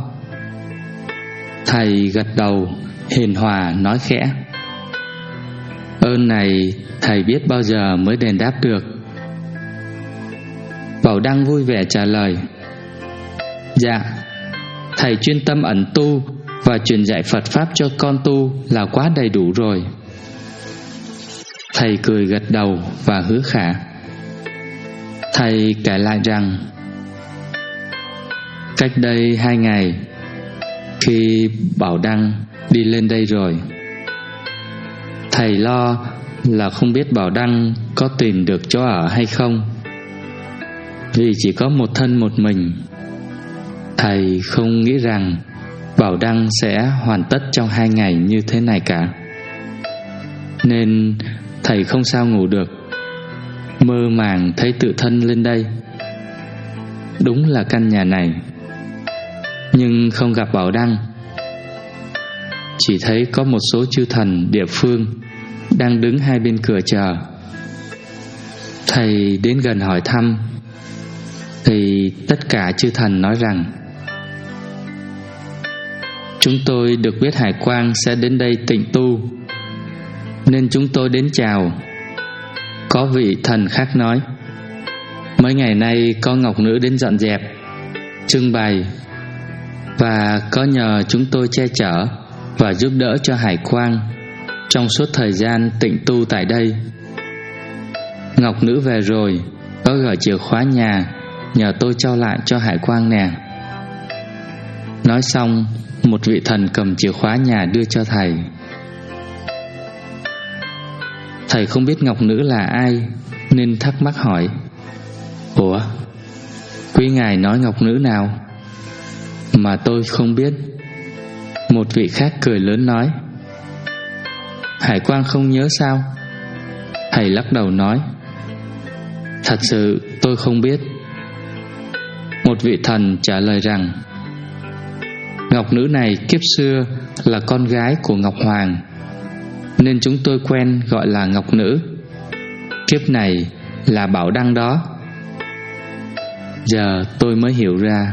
Thầy gật đầu, hiền hòa nói khẽ, ơn này thầy biết bao giờ mới đền đáp được. Bảo Đăng vui vẻ trả lời, dạ, thầy chuyên tâm ẩn tu và truyền dạy Phật Pháp cho con tu là quá đầy đủ rồi. Thầy cười gật đầu và hứa khả. Thầy kể lại rằng cách đây hai ngày, khi Bảo Đăng đi lên đây rồi, thầy lo là không biết Bảo Đăng có tìm được chỗ ở hay không. Vì chỉ có một thân một mình, thầy không nghĩ rằng Bảo Đăng sẽ hoàn tất trong hai ngày như thế này cả. Nên thầy không sao ngủ được, mơ màng thấy tự thân lên đây. Đúng là căn nhà này nhưng không gặp Bảo Đăng. Chỉ thấy có một số chư thần địa phương đang đứng hai bên cửa chờ. Thầy đến gần hỏi thăm thì tất cả chư thần nói rằng: chúng tôi được biết Hải Quang sẽ đến đây tịnh tu, nên chúng tôi đến chào. Có vị thần khác nói: mấy ngày nay có ngọc nữ đến dọn dẹp, trưng bày, và có nhờ chúng tôi che chở và giúp đỡ cho Hải Quang trong suốt thời gian tịnh tu tại đây. Ngọc nữ về rồi, có gửi chìa khóa nhà nhờ tôi trao lại cho Hải Quang nè. Nói xong, một vị thần cầm chìa khóa nhà đưa cho thầy. Thầy không biết ngọc nữ là ai nên thắc mắc hỏi: ủa, quý ngài nói ngọc nữ nào mà tôi không biết? Một vị khác cười lớn nói: Hải Quang không nhớ sao? Thầy lắc đầu nói: thật sự tôi không biết. Một vị thần trả lời rằng: ngọc nữ này kiếp xưa là con gái của Ngọc Hoàng, nên chúng tôi quen gọi là ngọc nữ. Kiếp này là Bảo Đăng đó. Giờ tôi mới hiểu ra.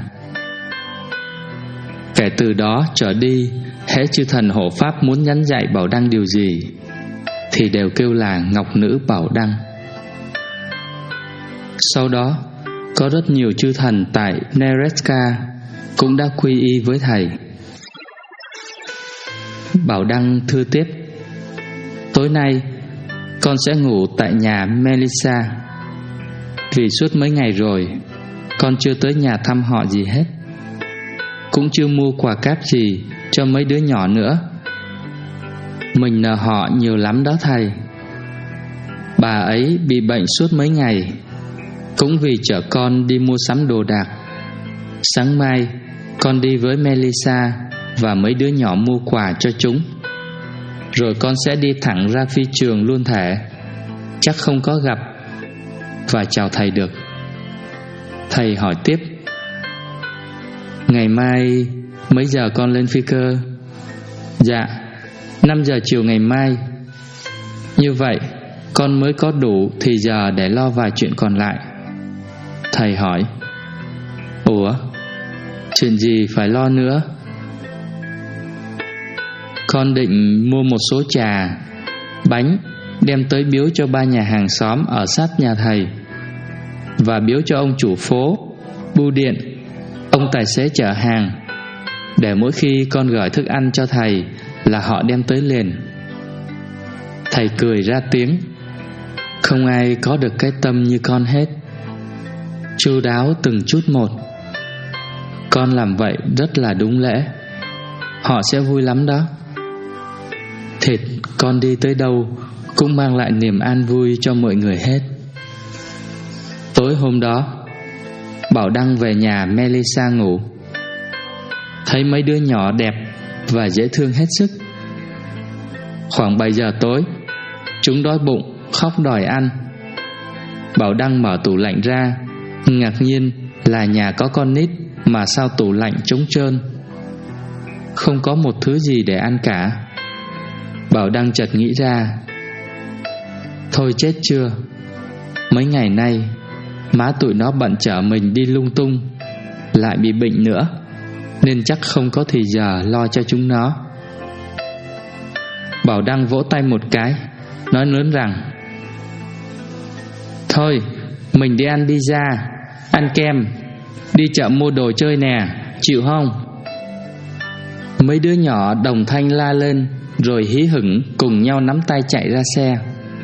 Kể từ đó trở đi, hễ chư thần hộ pháp muốn nhắn dạy Bảo Đăng điều gì thì đều kêu là ngọc nữ Bảo Đăng. Sau đó, có rất nhiều chư thần tại Nereska cũng đã quy y với thầy. Bảo Đăng thưa tiếp: tối nay con sẽ ngủ tại nhà Melissa, vì suốt mấy ngày rồi con chưa tới nhà thăm họ gì hết, cũng chưa mua quà cáp gì cho mấy đứa nhỏ nữa. Mình nợ họ nhiều lắm đó thầy. Bà ấy bị bệnh suốt mấy ngày, cũng vì chở con đi mua sắm đồ đạc. Sáng mai con đi với Melissa và mấy đứa nhỏ mua quà cho chúng, rồi con sẽ đi thẳng ra phi trường luôn thể. Chắc không có gặp và chào thầy được. Thầy hỏi tiếp: ngày mai mấy giờ con lên phi cơ? Dạ, năm giờ chiều ngày mai. Như vậy con mới có đủ thì giờ để lo vài chuyện còn lại. Thầy hỏi: ủa, chuyện gì phải lo nữa? Con định mua một số trà, bánh đem tới biếu cho ba nhà hàng xóm ở sát nhà thầy, và biếu cho ông chủ phố, bưu điện, ông tài xế chở hàng, để mỗi khi con gửi thức ăn cho thầy là họ đem tới liền. Thầy cười ra tiếng: không ai có được cái tâm như con hết. Chu đáo từng chút một. Con làm vậy rất là đúng lễ. Họ sẽ vui lắm đó. Thịt con đi tới đâu cũng mang lại niềm an vui cho mọi người hết. Tối hôm đó, Bảo Đăng về nhà Melissa ngủ. Thấy mấy đứa nhỏ đẹp và dễ thương hết sức. Khoảng bảy giờ tối, chúng đói bụng khóc đòi ăn. Bảo Đăng mở tủ lạnh ra, ngạc nhiên là nhà có con nít mà sao tủ lạnh trống trơn, không có một thứ gì để ăn cả. Bảo Đăng chợt nghĩ ra: thôi chết chưa, mấy ngày nay má tụi nó bận chở mình đi lung tung, lại bị bệnh nữa, nên chắc không có thì giờ lo cho chúng nó. Bảo Đăng vỗ tay một cái, nói lớn rằng: thôi, mình đi ăn pizza, ăn kem, đi chợ mua đồ chơi nè, chịu không? Mấy đứa nhỏ đồng thanh la lên, rồi hí hửng cùng nhau nắm tay chạy ra xe.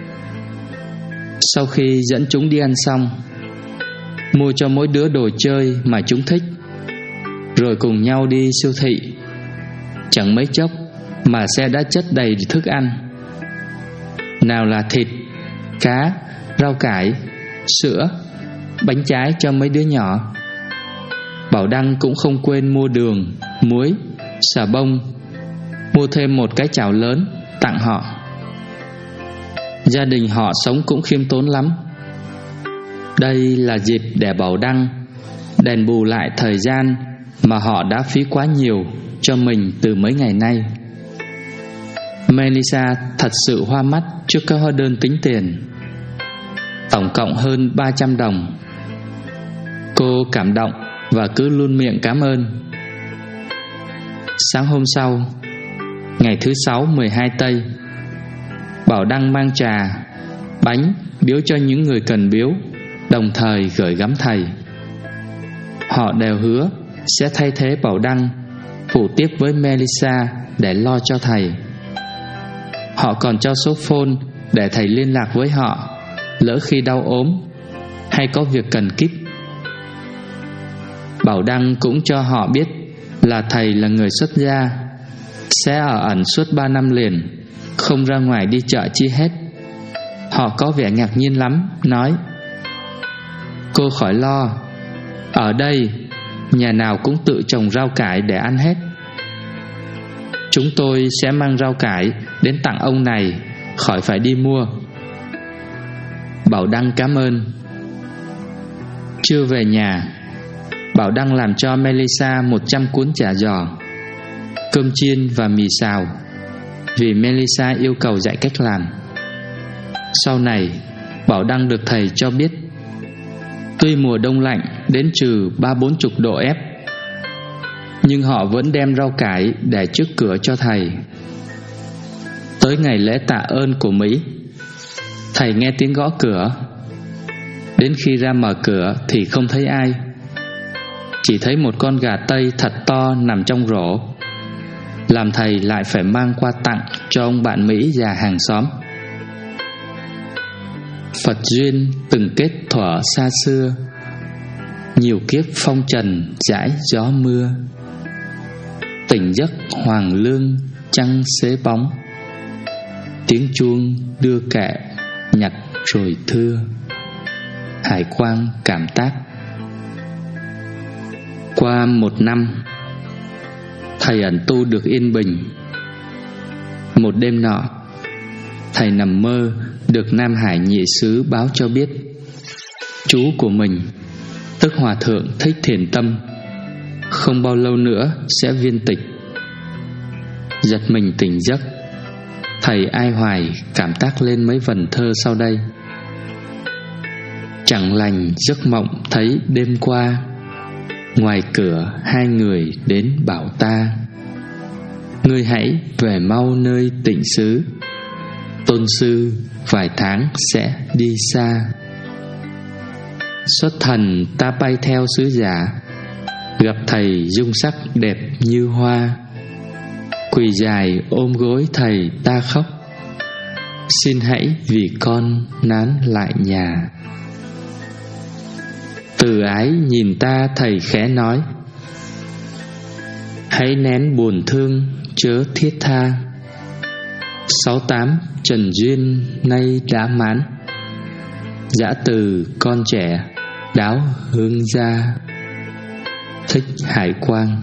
Sau khi dẫn chúng đi ăn xong, mua cho mỗi đứa đồ chơi mà chúng thích, rồi cùng nhau đi siêu thị. Chẳng mấy chốc mà xe đã chất đầy thức ăn. Nào là thịt, cá, rau cải, sữa, bánh trái cho mấy đứa nhỏ. Bảo Đăng cũng không quên mua đường, muối, xà bông, mua thêm một cái chảo lớn tặng họ. Gia đình họ sống cũng khiêm tốn lắm. Đây là dịp để Bảo Đăng đền bù lại thời gian mà họ đã phí quá nhiều cho mình từ mấy ngày nay. Melissa thật sự hoa mắt trước các hóa đơn tính tiền, tổng cộng hơn ba trăm đồng. Cô cảm động và cứ luôn miệng cảm ơn. Sáng hôm sau, ngày thứ sáu mười hai tây, Bảo Đăng mang trà, bánh biếu cho những người cần biếu, đồng thời gửi gắm thầy. Họ đều hứa sẽ thay thế Bảo Đăng phụ tiếp với Melissa để lo cho thầy. Họ còn cho số phone để thầy liên lạc với họ lỡ khi đau ốm hay có việc cần kíp. Bảo Đăng cũng cho họ biết là thầy là người xuất gia, sẽ ở ẩn suốt ba năm liền, không ra ngoài đi chợ chi hết. Họ có vẻ ngạc nhiên lắm, nói: "Cô khỏi lo, ở đây nhà nào cũng tự trồng rau cải để ăn hết. Chúng tôi sẽ mang rau cải đến tặng ông này, khỏi phải đi mua." Bảo Đăng cảm ơn. Chưa về nhà, Bảo Đăng làm cho Melissa một trăm cuốn chả giò, cơm chiên và mì xào, vì Melissa yêu cầu dạy cách làm. Sau này, Bảo Đăng được thầy cho biết, tuy mùa đông lạnh đến trừ ba bốn chục độ ép, nhưng họ vẫn đem rau cải để trước cửa cho thầy. Tới ngày lễ tạ ơn của Mỹ, thầy nghe tiếng gõ cửa. Đến khi ra mở cửa thì không thấy ai, chỉ thấy một con gà Tây thật to nằm trong rổ, làm thầy lại phải mang qua tặng cho ông bạn Mỹ già hàng xóm. Phật duyên từng kết thuở xa xưa, nhiều kiếp phong trần dãi gió mưa. Tỉnh giấc hoàng lương trăng xế bóng, tiếng chuông đưa kệ nhặt rồi thưa. Hải Quang cảm tác. Qua một năm, thầy ẩn tu được yên bình. Một đêm nọ, thầy nằm mơ được Nam Hải Nhị Sứ báo cho biết chú của mình, tức Hòa Thượng Thích Thiền Tâm, không bao lâu nữa sẽ viên tịch. Giật mình tỉnh giấc, thầy ai hoài cảm tác lên mấy vần thơ sau đây: Chẳng lành giấc mộng thấy đêm qua, ngoài cửa hai người đến bảo ta, ngươi hãy về mau nơi tịnh xứ, tôn sư vài tháng sẽ đi xa. Xuất thần ta bay theo sứ giả, gặp thầy dung sắc đẹp như hoa, quỳ dài ôm gối thầy ta khóc, xin hãy vì con nán lại nhà. Từ ái nhìn ta thầy khẽ nói, hãy nén buồn thương chớ thiết tha, sáu tám trần duyên nay đã mãn, dã từ con trẻ đáo hướng ra. Thích Hải Quang.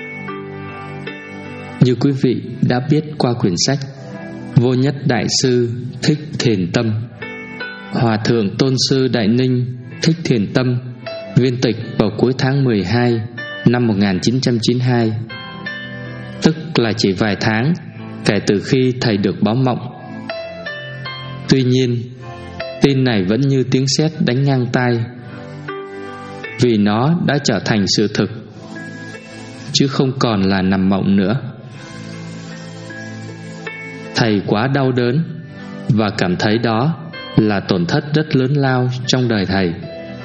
Như quý vị đã biết qua quyển sách Vô Nhất Đại Sư Thích Thiền Tâm, Hòa Thượng Tôn Sư Đại Ninh Thích Thiền Tâm viên tịch vào cuối tháng mười hai năm một nghìn chín trăm chín mươi hai, tức là chỉ vài tháng kể từ khi thầy được báo mộng. Tuy nhiên, tin này vẫn như tiếng sét đánh ngang tai, vì nó đã trở thành sự thực, chứ không còn là nằm mộng nữa. Thầy quá đau đớn và cảm thấy đó là tổn thất rất lớn lao trong đời thầy.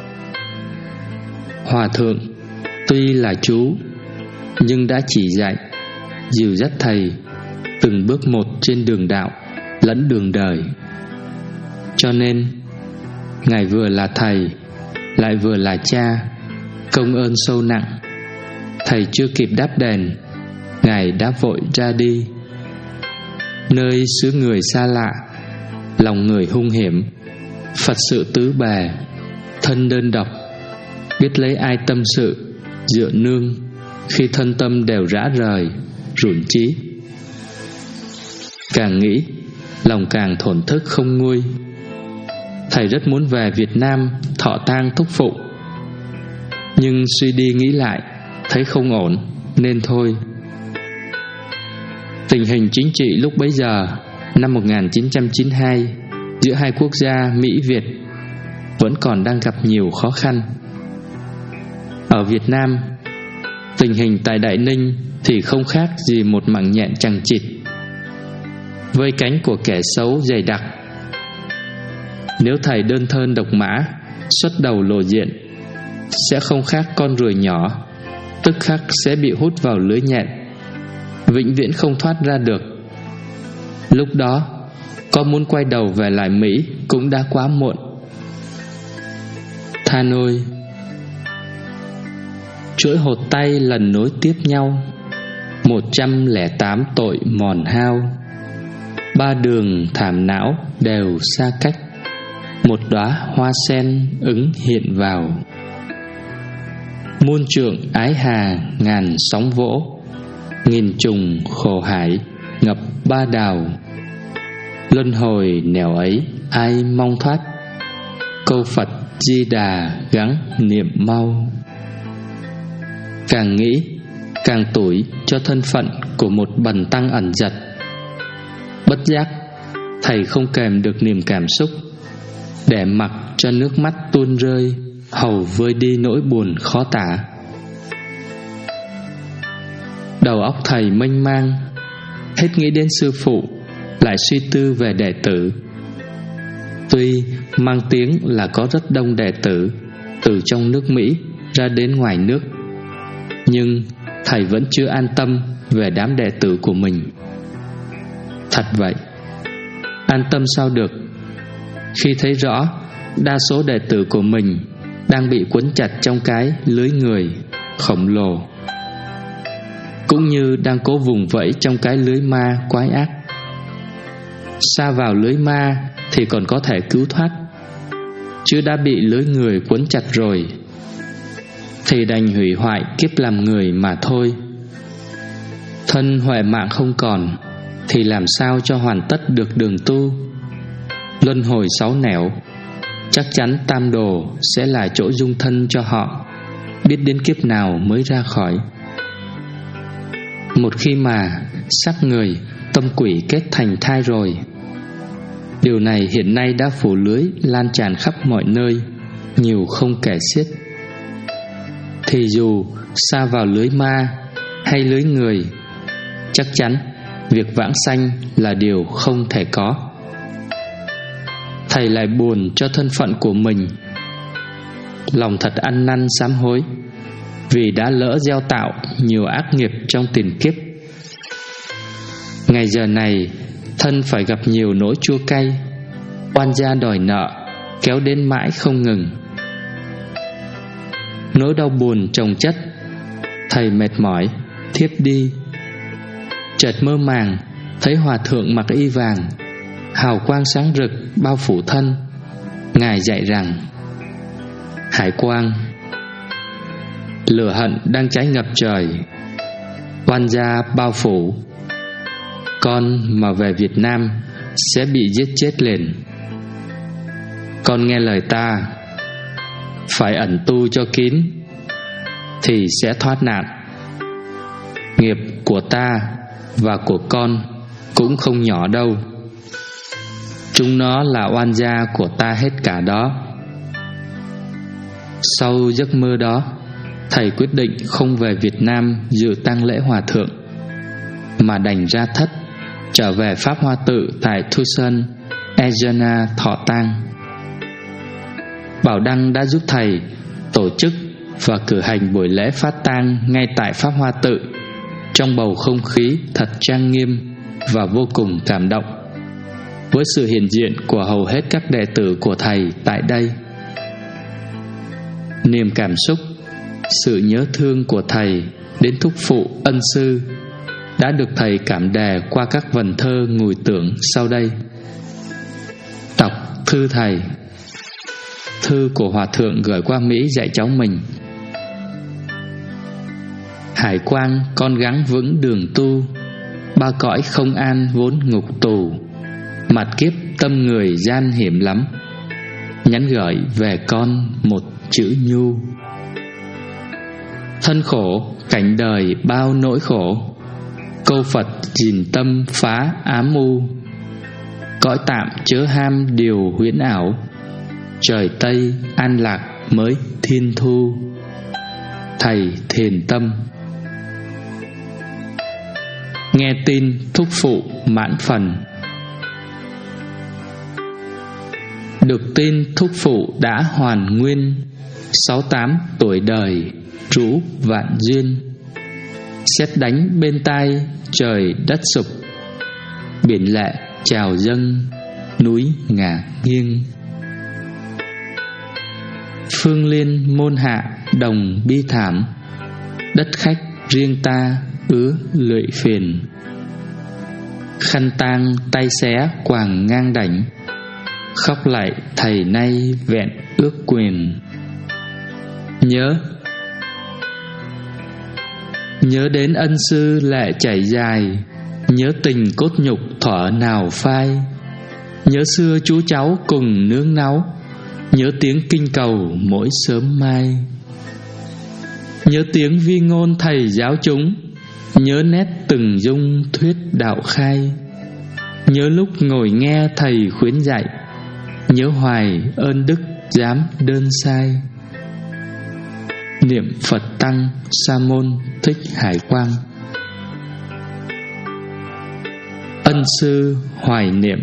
Hòa Thượng tuy là chú, nhưng đã chỉ dạy, dìu dắt thầy từng bước một trên đường đạo lẫn đường đời. Cho nên Ngài vừa là thầy, lại vừa là cha, công ơn sâu nặng. Thầy chưa kịp đáp đền, Ngài đã vội ra đi. Nơi xứ người xa lạ, lòng người hung hiểm, Phật sự tứ bề, thân đơn độc, biết lấy ai tâm sự, dựa nương, khi thân tâm đều rã rời, rủn trí. Càng nghĩ, lòng càng thổn thức không nguôi. Thầy rất muốn về Việt Nam thọ tang thúc phụ, nhưng suy đi nghĩ lại, thấy không ổn nên thôi. Tình hình chính trị lúc bấy giờ, năm một nghìn chín trăm chín mươi hai, giữa hai quốc gia Mỹ-Việt vẫn còn đang gặp nhiều khó khăn. Ở Việt Nam, tình hình tại Đại Ninh thì không khác gì một mảng nhện chằng chịt, vây cánh của kẻ xấu dày đặc. Nếu thầy đơn thân độc mã, xuất đầu lộ diện, sẽ không khác con ruồi nhỏ, tức khắc sẽ bị hút vào lưới nhện, vĩnh viễn không thoát ra được. Lúc đó, có muốn quay đầu về lại Mỹ cũng đã quá muộn. Tha nôi. Chuỗi hột tay lần nối tiếp nhau, một trăm lẻ tám tội mòn hao, ba đường thảm não đều xa cách, một đóa hoa sen ứng hiện vào. Muôn trượng ái hà ngàn sóng vỗ, nghìn trùng khổ hải ngập ba đào. Luân hồi nẻo ấy ai mong thoát, câu Phật Di Đà gắng niệm mau. Càng nghĩ càng tủi cho thân phận của một bần tăng ẩn dật. Bất giác thầy không kèm được niềm cảm xúc, để mặc cho nước mắt tuôn rơi, hầu vơi đi nỗi buồn khó tả. Đầu óc thầy mênh mang, hết nghĩ đến sư phụ, lại suy tư về đệ tử. Tuy mang tiếng là có rất đông đệ tử từ trong nước Mỹ ra đến ngoài nước, nhưng thầy vẫn chưa an tâm về đám đệ tử của mình. Thật vậy, an tâm sao được khi thấy rõ đa số đệ tử của mình đang bị quấn chặt trong cái lưới người khổng lồ, cũng như đang cố vùng vẫy trong cái lưới ma quái ác. Sa vào lưới ma thì còn có thể cứu thoát, chứ đã bị lưới người quấn chặt rồi thì đành hủy hoại kiếp làm người mà thôi. Thân huệ mạng không còn thì làm sao cho hoàn tất được đường tu. Luân hồi sáu nẻo, chắc chắn tam đồ sẽ là chỗ dung thân cho họ, biết đến kiếp nào mới ra khỏi. Một khi mà xác người tâm quỷ kết thành thai rồi, điều này hiện nay đã phủ lưới lan tràn khắp mọi nơi, nhiều không kể xiết. Thì dù sa vào lưới ma hay lưới người, chắc chắn việc vãng sanh là điều không thể có. Thầy lại buồn cho thân phận của mình, lòng thật ăn năn sám hối, vì đã lỡ gieo tạo nhiều ác nghiệp trong tiền kiếp. Ngày giờ này thân phải gặp nhiều nỗi chua cay, oan gia đòi nợ kéo đến mãi không ngừng. Nỗi đau buồn chồng chất, thầy mệt mỏi thiếp đi. Chợt mơ màng thấy hòa thượng mặc y vàng, hào quang sáng rực bao phủ thân. Ngài dạy rằng: Hải Quang, lửa hận đang cháy ngập trời, oan gia bao phủ. Con mà về Việt Nam sẽ bị giết chết liền. Con nghe lời ta, phải ẩn tu cho kín thì sẽ thoát nạn. Nghiệp của ta và của con cũng không nhỏ đâu. Chúng nó là oan gia của ta hết cả đó. Sau giấc mơ đó, thầy quyết định không về Việt Nam dự tang lễ hòa thượng, mà đành ra thất trở về Pháp Hoa Tự tại Tucson, Arizona thọ tang. Bảo Đăng đã giúp thầy tổ chức và cử hành buổi lễ phát tang ngay tại Pháp Hoa Tự, trong bầu không khí thật trang nghiêm và vô cùng cảm động, với sự hiện diện của hầu hết các đệ tử của thầy tại đây. Niềm cảm xúc, sự nhớ thương của thầy đến thúc phụ ân sư đã được thầy cảm đề qua các vần thơ ngùi tưởng sau đây. Đọc thư thầy. Thư của Hòa thượng gửi qua Mỹ dạy cháu mình: Hải Quang, con gắng vững đường tu, ba cõi không an vốn ngục tù, mặt kiếp tâm người gian hiểm lắm, nhắn gửi về con một chữ nhu. Thân khổ cảnh đời bao nỗi khổ, câu Phật gìn tâm phá ám mưu. Cõi tạm chớ ham điều huyễn ảo, trời Tây an lạc mới thiên thu. Thầy Thiền Tâm. Nghe tin thúc phụ mãn phần. Được tin thúc phụ đã hoàn nguyên, sáu tám tuổi đời rũ vạn duyên. Sét đánh bên tai trời đất sụp, biển lệ trào dâng núi ngả nghiêng. Phương liên môn hạ đồng bi thảm, đất khách riêng ta ứa lụy phiền. Khăn tang tay xé quàng ngang đảnh, khóc lại thầy nay vẹn ước quyền. Nhớ Nhớ đến ân sư lệ chảy dài, nhớ tình cốt nhục thuở nào phai. Nhớ xưa chú cháu cùng nướng náu, nhớ tiếng kinh cầu mỗi sớm mai. Nhớ tiếng vi ngôn thầy giáo chúng, nhớ nét từng dung thuyết đạo khai. Nhớ lúc ngồi nghe thầy khuyến dạy, nhớ hoài ơn đức dám đơn sai. Niệm Phật Tăng Sa Môn Thích Hải Quang. Ân sư hoài niệm.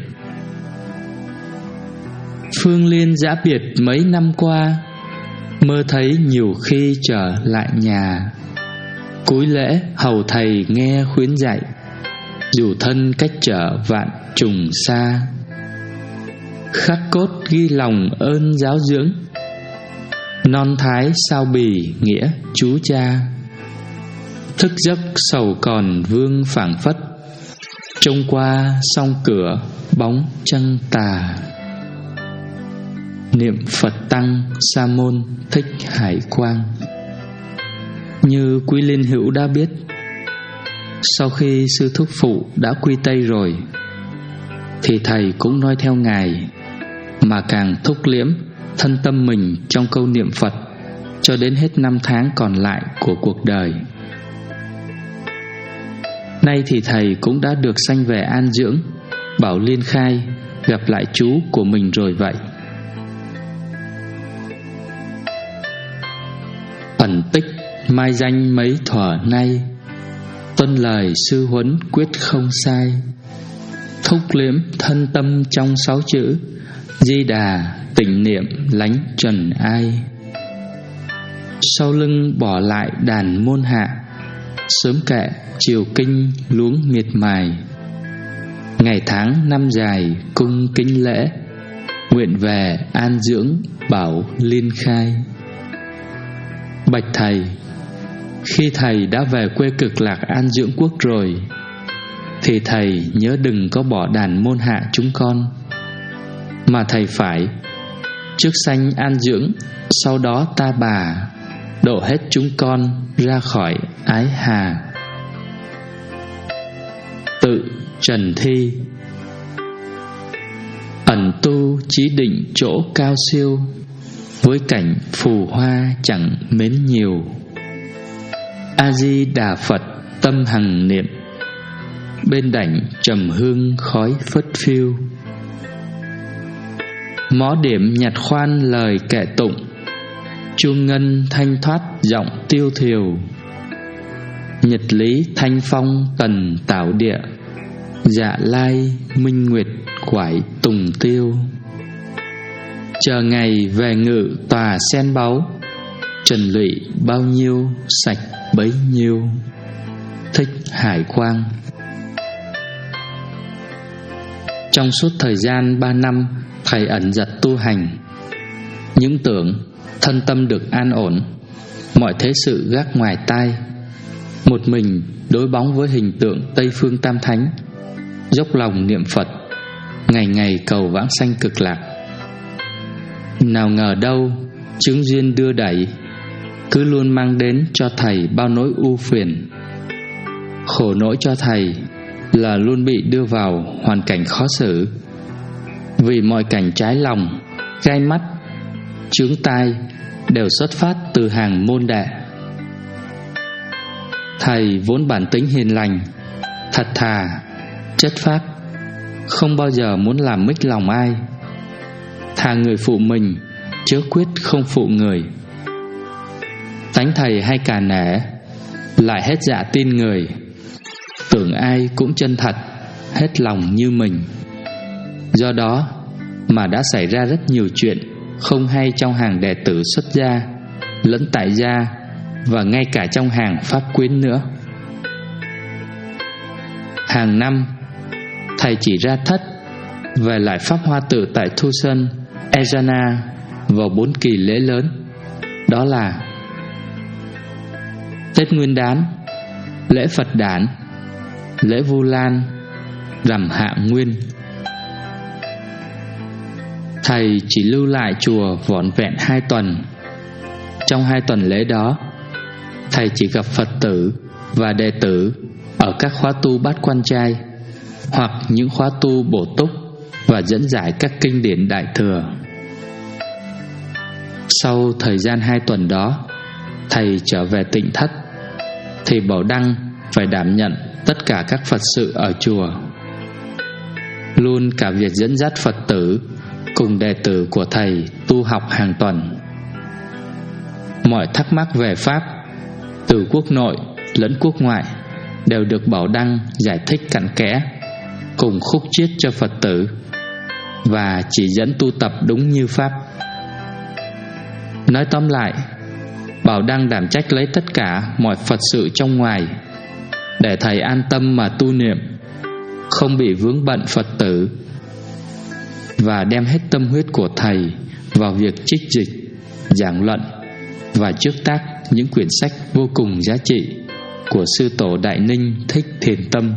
Phương liên giã biệt mấy năm qua, mơ thấy nhiều khi trở lại nhà. Cúi lễ hầu thầy nghe khuyến dạy, dù thân cách trở vạn trùng xa. Khắc cốt ghi lòng ơn giáo dưỡng, non thái sao bì nghĩa chú cha. Thức giấc sầu còn vương phảng phất, trông qua song cửa bóng trăng tà. Niệm Phật Tăng Sa Môn Thích Hải Quang. Như quý liên hữu đã biết, sau khi sư thúc phụ đã quy Tây rồi, thì thầy cũng noi theo ngài, mà càng thúc liễm thân tâm mình trong câu niệm Phật cho đến hết năm tháng còn lại của cuộc đời. Nay thì thầy cũng đã được sanh về an dưỡng, bảo Liên Khai gặp lại chú của mình rồi vậy. Ẩn tích mai danh mấy thuở nay, tuân lời sư huấn quyết không sai. Thúc liễm thân tâm trong sáu chữ, Di Đà tịnh niệm lánh trần ai. Sau lưng bỏ lại đàn môn hạ, sớm kệ triều kinh luống miệt mài. Ngày tháng năm dài cung kính lễ, nguyện về an dưỡng bảo Liên Khai. Bạch thầy, khi thầy đã về quê cực lạc an dưỡng quốc rồi, thì thầy nhớ đừng có bỏ đàn môn hạ chúng con, mà thầy phải trước sanh an dưỡng, sau đó ta bà, độ hết chúng con ra khỏi ái hà. Tự Trần Thi. Ẩn tu chí định chỗ cao siêu, với cảnh phù hoa chẳng mến nhiều. A Di Đà Phật tâm hằng niệm, bên đảnh trầm hương khói phất phiêu. Mó điểm nhặt khoan lời kệ tụng, chuông ngân thanh thoát giọng tiêu thiều. Nhật lý thanh phong tần tảo địa, dạ lai minh nguyệt quải tùng tiêu. Chờ ngày về ngự tòa sen báu, trần lụy bao nhiêu sạch bấy nhiêu. Thích Hải Quang. Trong suốt thời gian ba năm thầy ẩn dật tu hành, những tưởng thân tâm được an ổn, mọi thế sự gác ngoài tai, một mình đối bóng với hình tượng Tây Phương Tam Thánh, dốc lòng niệm Phật, ngày ngày cầu vãng sanh cực lạc. Nào ngờ đâu chứng duyên đưa đẩy, cứ luôn mang đến cho thầy bao nỗi ưu phiền. Khổ nỗi cho thầy là luôn bị đưa vào hoàn cảnh khó xử, vì mọi cảnh trái lòng, gai mắt, chướng tai đều xuất phát từ hàng môn đệ. Thầy vốn bản tính hiền lành, thật thà, chất phác, không bao giờ muốn làm mếch lòng ai. Thà người phụ mình, chớ quyết không phụ người. Tánh thầy hay cả nể, lại hết dạ tin người, tưởng ai cũng chân thật, hết lòng như mình. Do đó mà đã xảy ra rất nhiều chuyện không hay trong hàng đệ tử xuất gia, lẫn tại gia, và ngay cả trong hàng pháp quyến nữa. Hàng năm thầy chỉ ra thất về lại pháp hoa tự tại Thu Sơn, Ejana vào bốn kỳ lễ lớn, đó là Tết Nguyên Đán, lễ Phật Đản, lễ Vu Lan, rằm Hạ Nguyên. Thầy chỉ lưu lại chùa vỏn vẹn hai tuần. Trong hai tuần lễ đó, thầy chỉ gặp Phật tử và đệ tử ở các khóa tu bát quan trai, hoặc những khóa tu bổ túc và dẫn giải các kinh điển Đại Thừa. Sau thời gian hai tuần đó, thầy trở về Tịnh Thất, thì Bảo Đăng phải đảm nhận tất cả các Phật sự ở chùa, luôn cả việc dẫn dắt Phật tử cùng đệ tử của thầy tu học hàng tuần. Mọi thắc mắc về Pháp, từ quốc nội lẫn quốc ngoại, đều được Bảo Đăng giải thích cặn kẽ, cùng khúc chiết cho Phật tử, và chỉ dẫn tu tập đúng như Pháp. Nói tóm lại, Bảo Đăng đảm trách lấy tất cả mọi Phật sự trong ngoài, để thầy an tâm mà tu niệm, không bị vướng bận Phật tử, và đem hết tâm huyết của thầy vào việc trích dịch, giảng luận và trước tác những quyển sách vô cùng giá trị của sư tổ Đại Ninh Thích Thiền Tâm.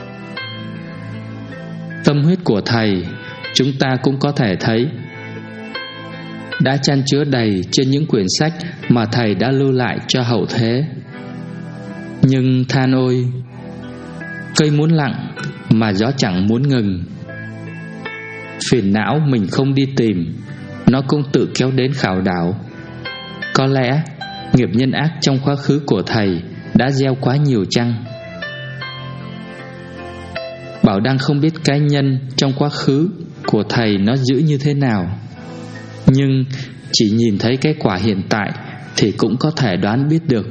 Tâm huyết của thầy chúng ta cũng có thể thấy đã chan chứa đầy trên những quyển sách mà thầy đã lưu lại cho hậu thế. Nhưng than ôi, cây muốn lặng mà gió chẳng muốn ngừng. Phiền não mình không đi tìm, nó cũng tự kéo đến khảo đảo. Có lẽ nghiệp nhân ác trong quá khứ của thầy đã gieo quá nhiều chăng? Bảo Đăng không biết cái nhân trong quá khứ của thầy nó dữ như thế nào, nhưng chỉ nhìn thấy cái quả hiện tại thì cũng có thể đoán biết được.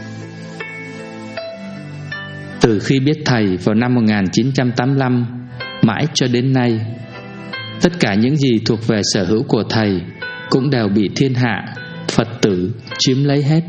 Từ khi biết thầy vào năm một nghìn chín trăm tám mươi lăm mãi cho đến nay, tất cả những gì thuộc về sở hữu của thầy cũng đều bị thiên hạ Phật tử chiếm lấy hết.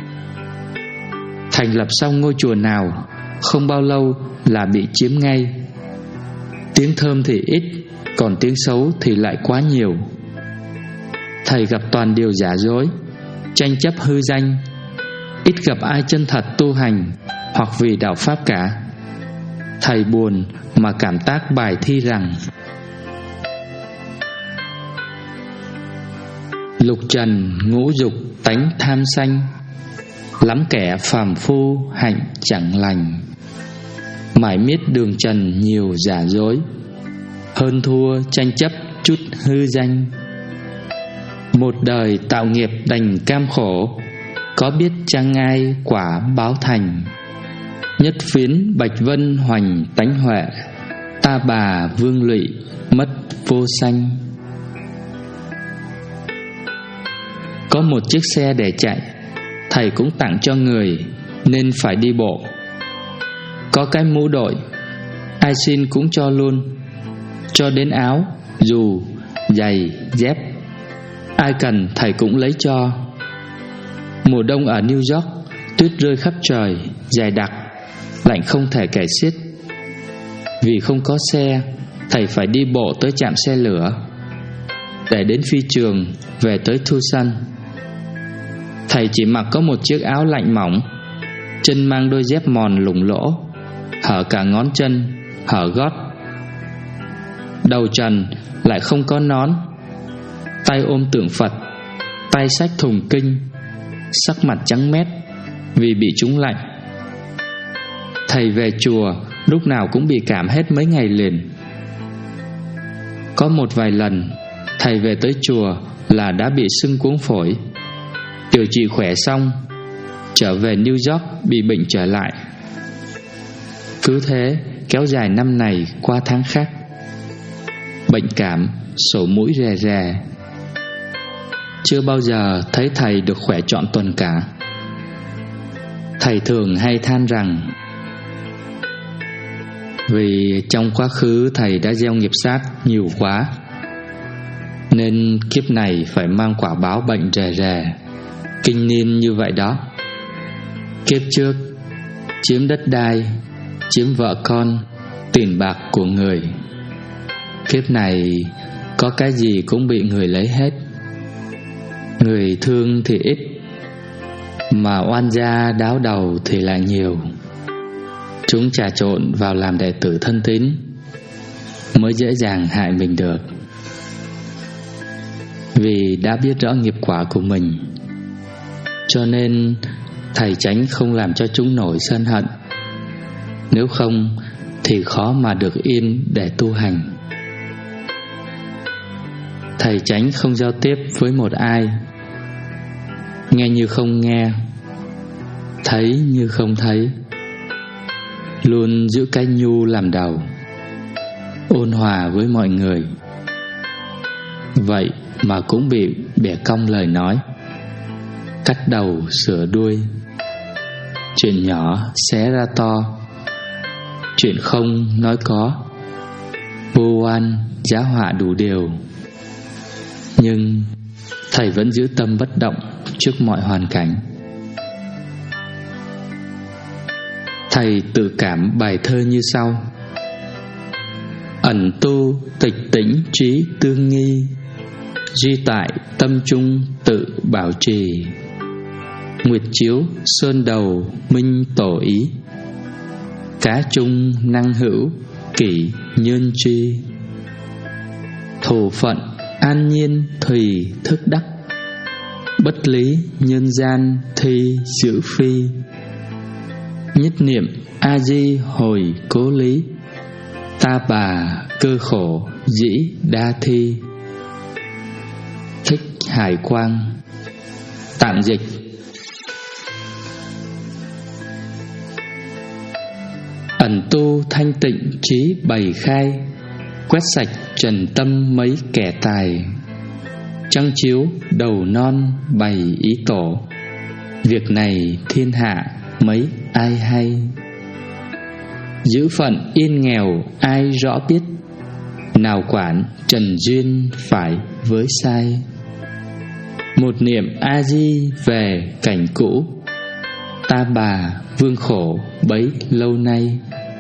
Thành lập xong ngôi chùa nào, không bao lâu là bị chiếm ngay. Tiếng thơm thì ít, còn tiếng xấu thì lại quá nhiều. Thầy gặp toàn điều giả dối, tranh chấp hư danh, ít gặp ai chân thật tu hành hoặc vì đạo pháp cả. Thầy buồn mà cảm tác bài thi rằng: lục trần ngũ dục tánh tham sanh, lắm kẻ phàm phu hạnh chẳng lành. Mải miết đường trần nhiều giả dối, hơn thua tranh chấp chút hư danh. Một đời tạo nghiệp đành cam khổ, có biết chăng ai quả báo thành. Nhất phiến bạch vân hoành tánh huệ, ta bà vương lụy mất vô sanh. Có một chiếc xe để chạy, thầy cũng tặng cho người nên phải đi bộ. Có cái mũ đội, ai xin cũng cho luôn, cho đến áo, dù, giày, dép, ai cần thầy cũng lấy cho. Mùa đông ở New York, tuyết rơi khắp trời, dày đặc, lạnh không thể kể xiết. Vì không có xe, thầy phải đi bộ tới trạm xe lửa, để đến phi trường về tới Tucson. Thầy chỉ mặc có một chiếc áo lạnh mỏng, chân mang đôi dép mòn lủng lỗ, hở cả ngón chân, hở gót. Đầu trần lại không có nón, tay ôm tượng Phật, tay xách thùng kinh, sắc mặt trắng mét vì bị trúng lạnh. Thầy về chùa lúc nào cũng bị cảm hết mấy ngày liền. Có một vài lần thầy về tới chùa là đã bị sưng cuống phổi. Điều trị khỏe xong, trở về New York bị bệnh trở lại. Cứ thế kéo dài năm này qua tháng khác. Bệnh cảm, sổ mũi rè rè. Chưa bao giờ thấy thầy được khỏe trọn tuần cả. Thầy thường hay than rằng vì trong quá khứ thầy đã gieo nghiệp sát nhiều quá, nên kiếp này phải mang quả báo bệnh rè rè, kinh niên như vậy đó. Kiếp trước chiếm đất đai, chiếm vợ con, tiền bạc của người. Kiếp này có cái gì cũng bị người lấy hết. Người thương thì ít, mà oan gia đáo đầu thì lại nhiều. Chúng trà trộn vào làm đệ tử thân tín, mới dễ dàng hại mình được. Vì đã biết rõ nghiệp quả của mình, cho nên thầy tránh không làm cho chúng nổi sân hận. Nếu không thì khó mà được yên để tu hành. Thầy tránh không giao tiếp với một ai, nghe như không nghe, thấy như không thấy. Luôn giữ cái nhu làm đầu, ôn hòa với mọi người. Vậy mà cũng bị bẻ cong lời nói, cắt đầu sửa đuôi. Chuyện nhỏ xé ra to, chuyện không nói có, vô oan giá họa đủ điều. Nhưng thầy vẫn giữ tâm bất động trước mọi hoàn cảnh. Thầy tự cảm bài thơ như sau: ẩn tu tịch tĩnh trí tương nghi, duy tại tâm trung tự bảo trì. Nguyệt chiếu sơn đầu minh tổ ý, cá chung năng hữu kỷ nhân tri. Thổ phận an nhiên thùy thức đắc, bất lý nhân gian thi giữ phi. Nhất niệm a di hồi cố lý, ta bà cơ khổ dĩ đa thi. Thích Hải Quang. Tạm dịch: ẩn tu thanh tịnh trí bày khai, quét sạch trần tâm mấy kẻ tài. Trăng chiếu đầu non bày ý tổ, việc này thiên hạ mấy ai hay. Giữ phận yên nghèo ai rõ biết, nào quản trần duyên phải với sai. Một niệm a di về cảnh cũ, ta bà vương khổ bấy lâu nay.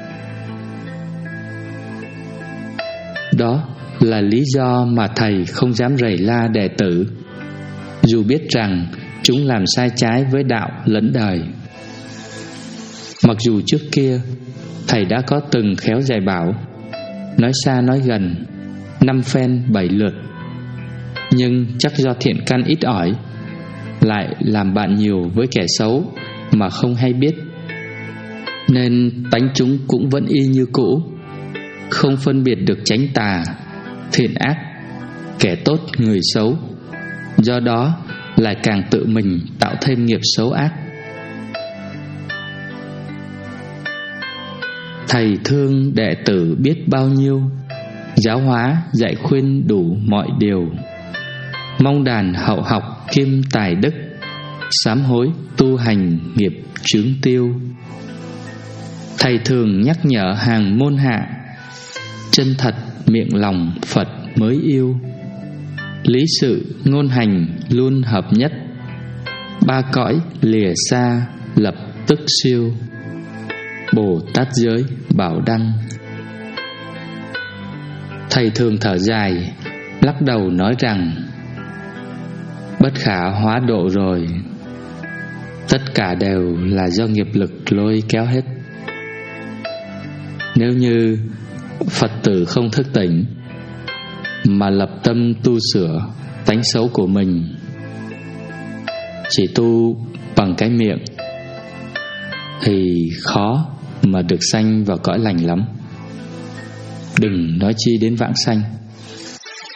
Đó là lý do mà thầy không dám rầy la đệ tử, dù biết rằng chúng làm sai trái với đạo lẫn đời. Mặc dù trước kia thầy đã có từng khéo dạy bảo, nói xa nói gần, năm phen bảy lượt, nhưng chắc do thiện căn ít ỏi, lại làm bạn nhiều với kẻ xấu mà không hay biết, nên tánh chúng cũng vẫn y như cũ, không phân biệt được chánh tà, thiện ác, kẻ tốt người xấu. Do đó lại càng tự mình tạo thêm nghiệp xấu ác. Thầy thương đệ tử biết bao nhiêu, giáo hóa dạy khuyên đủ mọi điều. Mong đàn hậu học kiêm tài đức, sám hối tu hành nghiệp chướng tiêu. Thầy thường nhắc nhở hàng môn hạ, chân thật miệng lòng Phật mới yêu. Lý sự ngôn hành luôn hợp nhất, ba cõi lìa xa lập tức siêu. Bồ Tát giới bảo đăng. Thầy thường thở dài, lắc đầu nói rằng bất khả hóa độ rồi. Tất cả đều là do nghiệp lực lôi kéo hết. Nếu như Phật tử không thức tỉnh, mà lập tâm tu sửa tánh xấu của mình, chỉ tu bằng cái miệng, thì khó mà được sanh vào cõi lành lắm, đừng nói chi đến vãng sanh.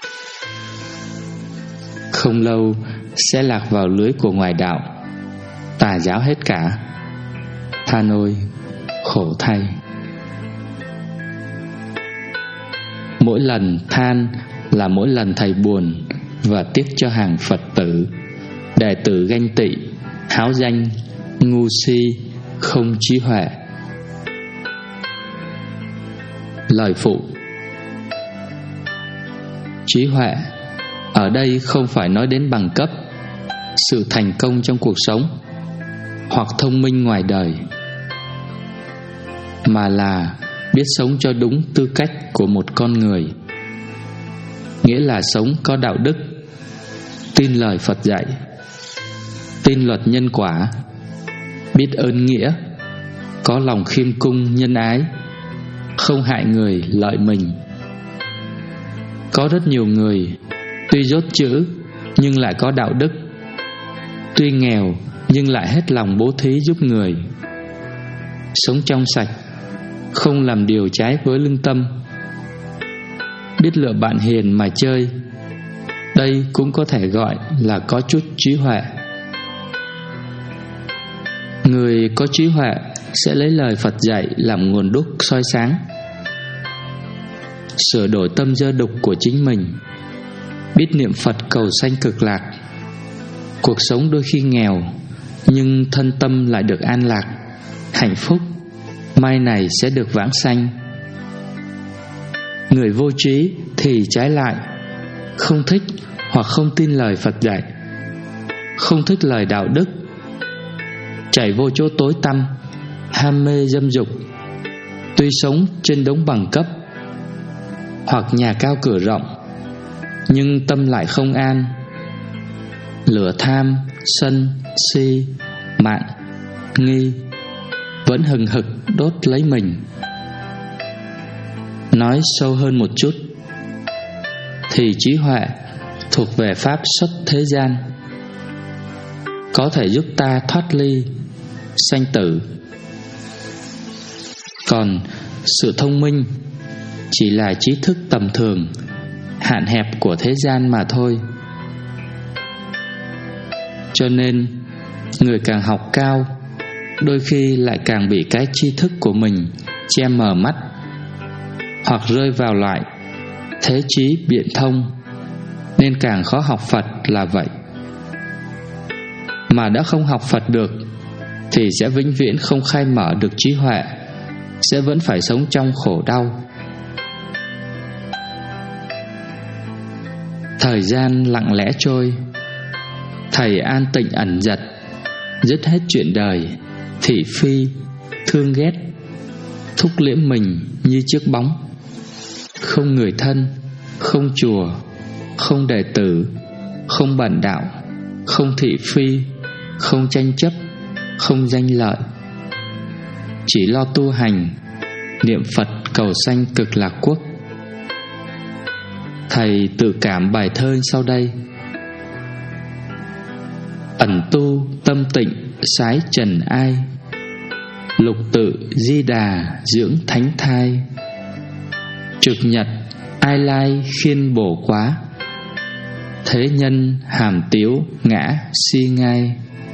Không lâu sẽ lạc vào lưới của ngoại đạo, tà giáo hết cả. Than ôi, khổ thay. Mỗi lần than là mỗi lần thầy buồn và tiếc cho hàng Phật tử, đệ tử ganh tị, háo danh, ngu si, không trí huệ. Lời phụ. Trí huệ ở đây không phải nói đến bằng cấp, sự thành công trong cuộc sống hoặc thông minh ngoài đời, mà là biết sống cho đúng tư cách của một con người, nghĩa là sống có đạo đức, tin lời Phật dạy, tin luật nhân quả, biết ơn nghĩa, có lòng khiêm cung nhân ái, không hại người lợi mình. Có rất nhiều người tuy dốt chữ nhưng lại có đạo đức, tuy nghèo nhưng lại hết lòng bố thí giúp người, sống trong sạch, không làm điều trái với lương tâm, biết lựa bạn hiền mà chơi. Đây cũng có thể gọi là có chút trí huệ. Người có trí huệ sẽ lấy lời Phật dạy làm nguồn đuốc soi sáng, sửa đổi tâm dơ đục của chính mình, biết niệm Phật cầu sanh cực lạc. Cuộc sống đôi khi nghèo, nhưng thân tâm lại được an lạc, hạnh phúc, mai này sẽ được vãng sanh. Người vô trí thì trái lại, không thích hoặc không tin lời Phật dạy, không thích lời đạo đức, chảy vô chỗ tối tăm, ham mê dâm dục, tuy sống trên đống bằng cấp hoặc nhà cao cửa rộng, nhưng tâm lại không an. Lửa tham, sân, si, mạn, nghi vẫn hừng hực đốt lấy mình. Nói sâu hơn một chút thì trí huệ thuộc về pháp xuất thế gian, có thể giúp ta thoát ly sanh tử. Còn sự thông minh chỉ là trí thức tầm thường, hạn hẹp của thế gian mà thôi. Cho nên người càng học cao, đôi khi lại càng bị cái tri thức của mình che mờ mắt, hoặc rơi vào loại thế trí biện thông, nên càng khó học Phật là vậy. Mà đã không học Phật được thì sẽ vĩnh viễn không khai mở được trí huệ, sẽ vẫn phải sống trong khổ đau. Thời gian lặng lẽ trôi, thầy an tịnh ẩn giật, dứt hết chuyện đời, thị phi, thương ghét, thúc liễm mình như chiếc bóng. Không người thân, không chùa, không đệ tử, không bận đạo, không thị phi, không tranh chấp, không danh lợi, chỉ lo tu hành, niệm Phật cầu sanh cực lạc quốc. Thầy tự cảm bài thơ sau đây: ẩn tu tâm tịnh sái trần ai, lục tự di đà dưỡng thánh thai, trực nhật ai lai khiên bổ quá, thế nhân hàm tiếu ngã si ngai.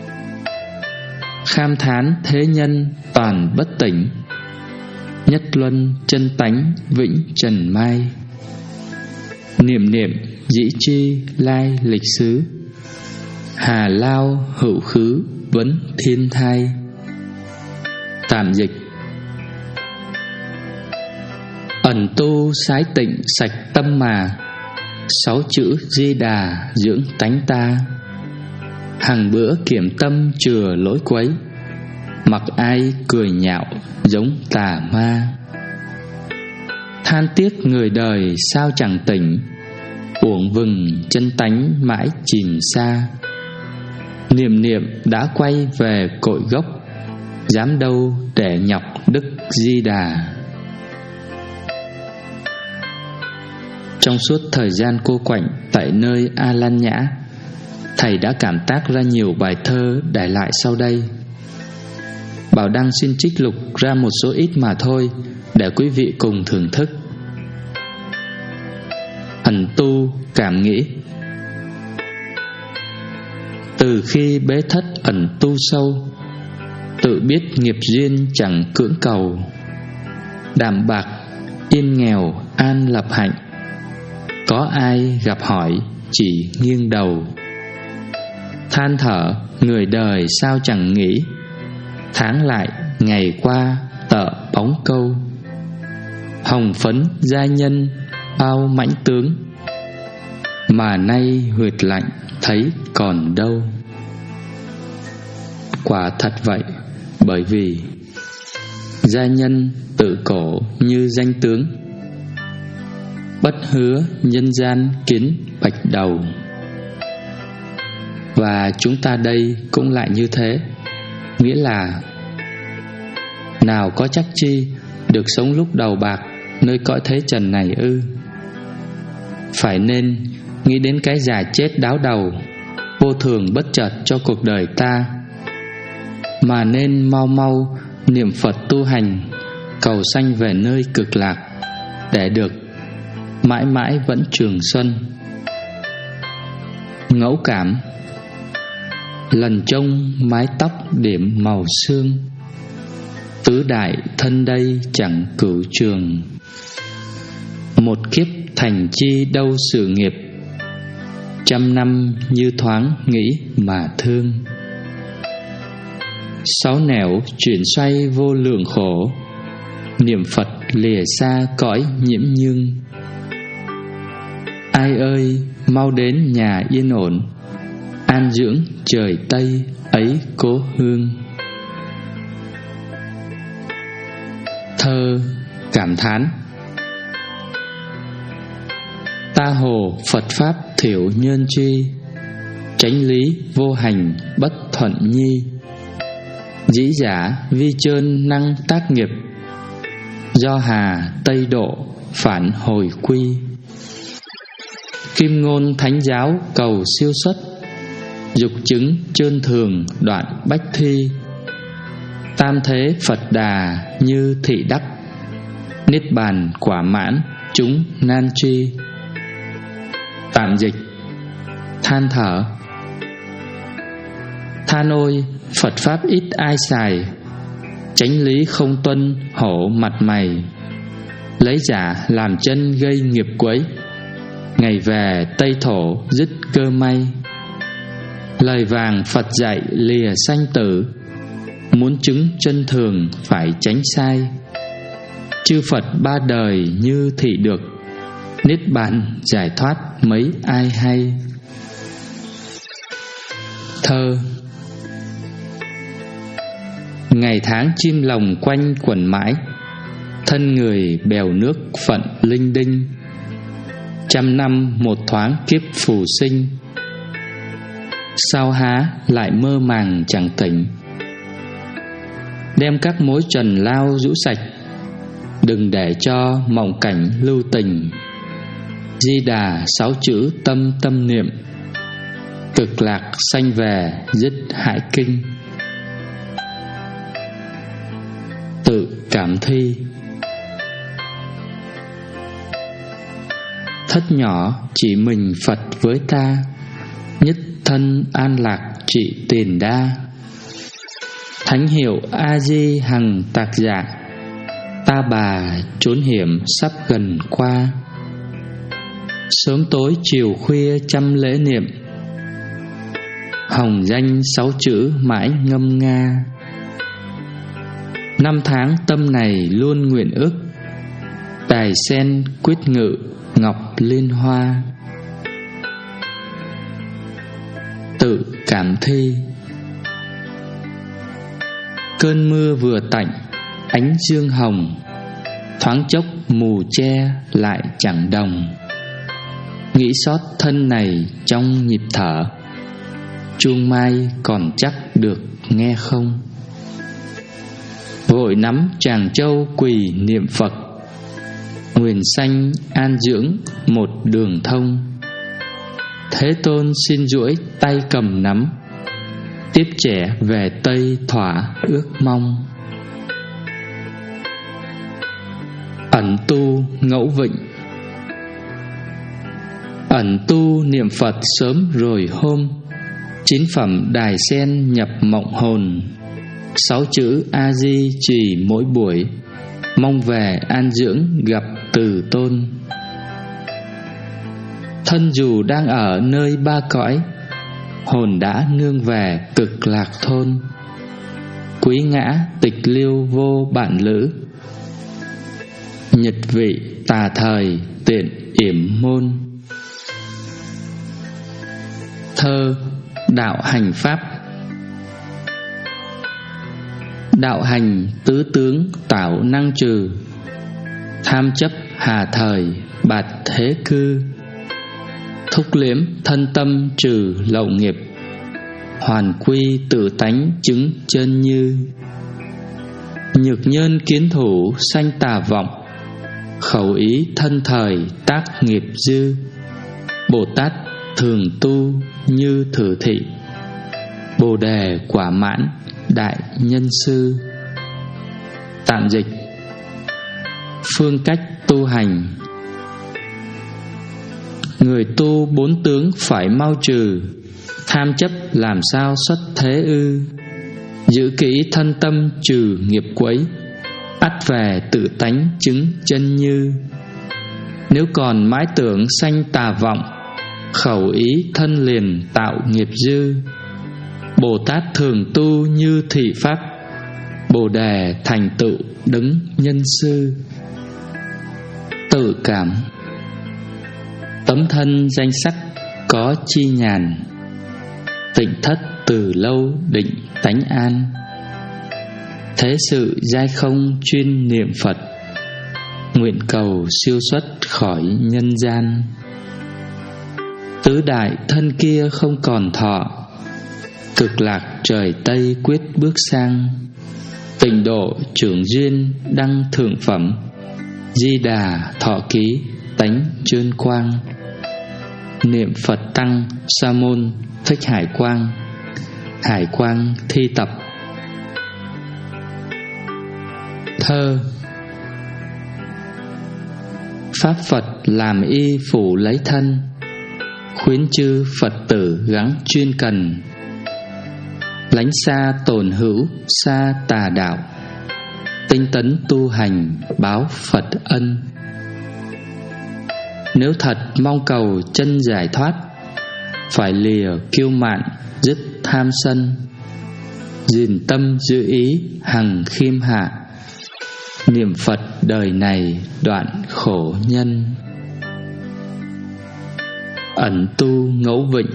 Kham thán thế nhân toàn bất tỉnh, nhất luân chân tánh vĩnh trần mai. Niệm niệm dĩ chi lai lịch xứ, hà lao hữu khứ vấn thiên thai. Tạm dịch: ẩn tu sái tịnh sạch tâm mà, sáu chữ di đà dưỡng tánh ta. Hàng bữa kiểm tâm chừa lỗi quấy, mặc ai cười nhạo giống tà ma. Than tiếc người đời sao chẳng tỉnh, uổng vừng chân tánh mãi chìm xa. Niệm niệm đã quay về cội gốc, dám đâu để nhọc đức di đà. Trong suốt thời gian cô quạnh tại nơi A Lan Nhã, thầy đã cảm tác ra nhiều bài thơ để lại sau đây. Bảo Đăng xin trích lục ra một số ít mà thôi, để quý vị cùng thưởng thức. Ẩn tu cảm nghĩ. Từ khi bế thất ẩn tu sâu, tự biết nghiệp duyên chẳng cưỡng cầu. Đạm bạc yên nghèo an lập hạnh, có ai gặp hỏi chỉ nghiêng đầu. Than thở người đời sao chẳng nghĩ, tháng lại ngày qua tợ bóng câu. Hồng phấn gia nhân bao mãnh tướng, mà nay huyệt lạnh thấy còn đâu. Quả thật vậy, bởi vì gia nhân tự cổ như danh tướng, bất hứa nhân gian kiến bạch đầu. Và chúng ta đây cũng lại như thế, nghĩa là nào có chắc chi được sống lúc đầu bạc nơi cõi thế trần này ư? Phải nên nghĩ đến cái già chết đáo đầu, vô thường bất chợt cho cuộc đời ta, mà nên mau mau niệm Phật tu hành, cầu sanh về nơi cực lạc, để được mãi mãi vẫn trường xuân. Ngẫu cảm lần trông mái tóc điểm màu xương, tứ đại thân đây chẳng cửu trường. Một kiếp thành chi đâu sự nghiệp, trăm năm như thoáng nghĩ mà thương. Sáu nẻo chuyển xoay vô lượng khổ, niệm Phật lìa xa cõi nhiễm nhương. Ai ơi mau đến nhà yên ổn, an dưỡng trời Tây ấy cố hương. Thơ cảm thán. Ta hồ Phật Pháp thiểu nhân tri, chánh lý vô hành bất thuận nhi. Dĩ giả vi chơn năng tác nghiệp, do hà Tây độ phản hồi quy. Kim ngôn thánh giáo cầu siêu xuất, dục chứng chơn thường đoạn bách thi. Tam thế Phật đà như thị đắc, niết bàn quả mãn chúng nan truy. Tạm dịch. Than thở. Than ôi Phật Pháp ít ai xài, chánh lý không tuân hổ mặt mày. Lấy giả làm chân gây nghiệp quấy, ngày về Tây thổ dứt cơ may. Lời vàng Phật dạy lìa sanh tử, muốn chứng chân thường phải tránh sai. Chư Phật ba đời như thị được, niết bàn giải thoát mấy ai hay. Thơ. Ngày tháng chim lồng quanh quẩn mãi, thân người bèo nước phận linh đinh. Trăm năm một thoáng kiếp phù sinh, sao há lại mơ màng chẳng tỉnh. Đem các mối trần lao rũ sạch, đừng để cho mộng cảnh lưu tình. Di Đà sáu chữ tâm tâm niệm, cực lạc sanh về dứt hại kinh. Tự cảm thi. Thất nhỏ chỉ mình Phật với ta, nhất thân an lạc trị tiền đa. Thánh hiệu A Di hằng tạc dạ, ta bà trốn hiểm sắp gần qua. Sớm tối chiều khuya trăm lễ niệm, hồng danh sáu chữ mãi ngâm nga. Năm tháng tâm này luôn nguyện ước, tài sen quyết ngự ngọc liên hoa. Tự cảm thi. Cơn mưa vừa tạnh, ánh dương hồng, thoáng chốc mù che lại chẳng đồng. Nghĩ xót thân này trong nhịp thở, chuông mai còn chắc được nghe không. Vội nắm tràng châu quỳ niệm Phật, nguyện sanh an dưỡng một đường thông. Thế Tôn xin duỗi tay cầm nắm, tiếp trẻ về Tây thỏa ước mong. Ẩn tu ngẫu vịnh. Ẩn tu niệm Phật sớm rồi hôm, Chín phẩm đài sen nhập mộng hồn, sáu chữ A Di trì mỗi buổi, mong về an dưỡng gặp Từ Tôn. Thân dù đang ở nơi ba cõi, hồn đã nương về cực lạc thôn. Quý ngã tịch liêu vô bạn lữ, nhật vị tà thời tiện yểm môn. Thơ Đạo Hành Pháp. Đạo hành tứ tướng tạo năng trừ, tham chấp hà thời bạt thế cư. Thúc liếm thân tâm trừ lậu nghiệp, hoàn quy tự tánh chứng chân như. Nhược nhân kiến thủ sanh tà vọng, khẩu ý thân thời tác nghiệp dư. Bồ Tát thường tu như thử thị, Bồ đề quả mãn đại nhân sư. Tạm dịch. Phương cách tu hành. Người tu bốn tướng phải mau trừ, tham chấp làm sao xuất thế ư. Giữ kỹ thân tâm trừ nghiệp quấy, ắt về tự tánh chứng chân như. Nếu còn mãi tưởng sanh tà vọng, khẩu ý thân liền tạo nghiệp dư. Bồ Tát thường tu như thị pháp, Bồ đề thành tựu đấng nhân sư. Tự cảm. Tấm thân danh sắc có chi nhàn, tịnh thất từ lâu định tánh an. Thế sự giai không chuyên niệm Phật, nguyện cầu siêu xuất khỏi nhân gian. Tứ đại thân kia không còn thọ, cực lạc trời Tây quyết bước sang. Tịnh độ trưởng duyên đăng thượng phẩm, Di đà thọ ký tánh trơn quang. Niệm Phật tăng sa môn thích hải quang, hải quang thi tập. Thơ Pháp Phật làm y phủ lấy thân, khuyến chư Phật tử gắng chuyên cần. Lánh xa tổn hữu xa tà đạo, tinh tấn tu hành báo Phật ân. Nếu thật mong cầu chân giải thoát, phải lìa kiêu mạn dứt tham sân. Gìn tâm giữ ý hằng khiêm hạ, niệm Phật đời này đoạn khổ nhân. Ẩn tu ngẫu vịnh.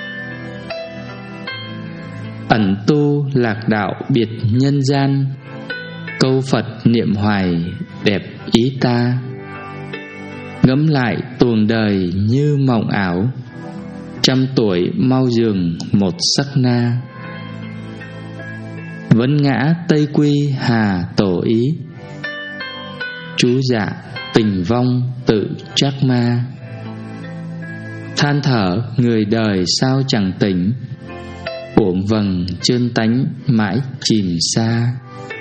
Ẩn tu lạc đạo biệt nhân gian, câu Phật niệm hoài đẹp ý ta. Ngẫm lại tuồng đời như mộng ảo, trăm tuổi mau dường một sắc na. Vấn ngã Tây quy hà tổ ý, chú dạ tình vong tự trắc ma. Than thở người đời sao chẳng tỉnh, uổng vầng chân tánh mãi chìm xa.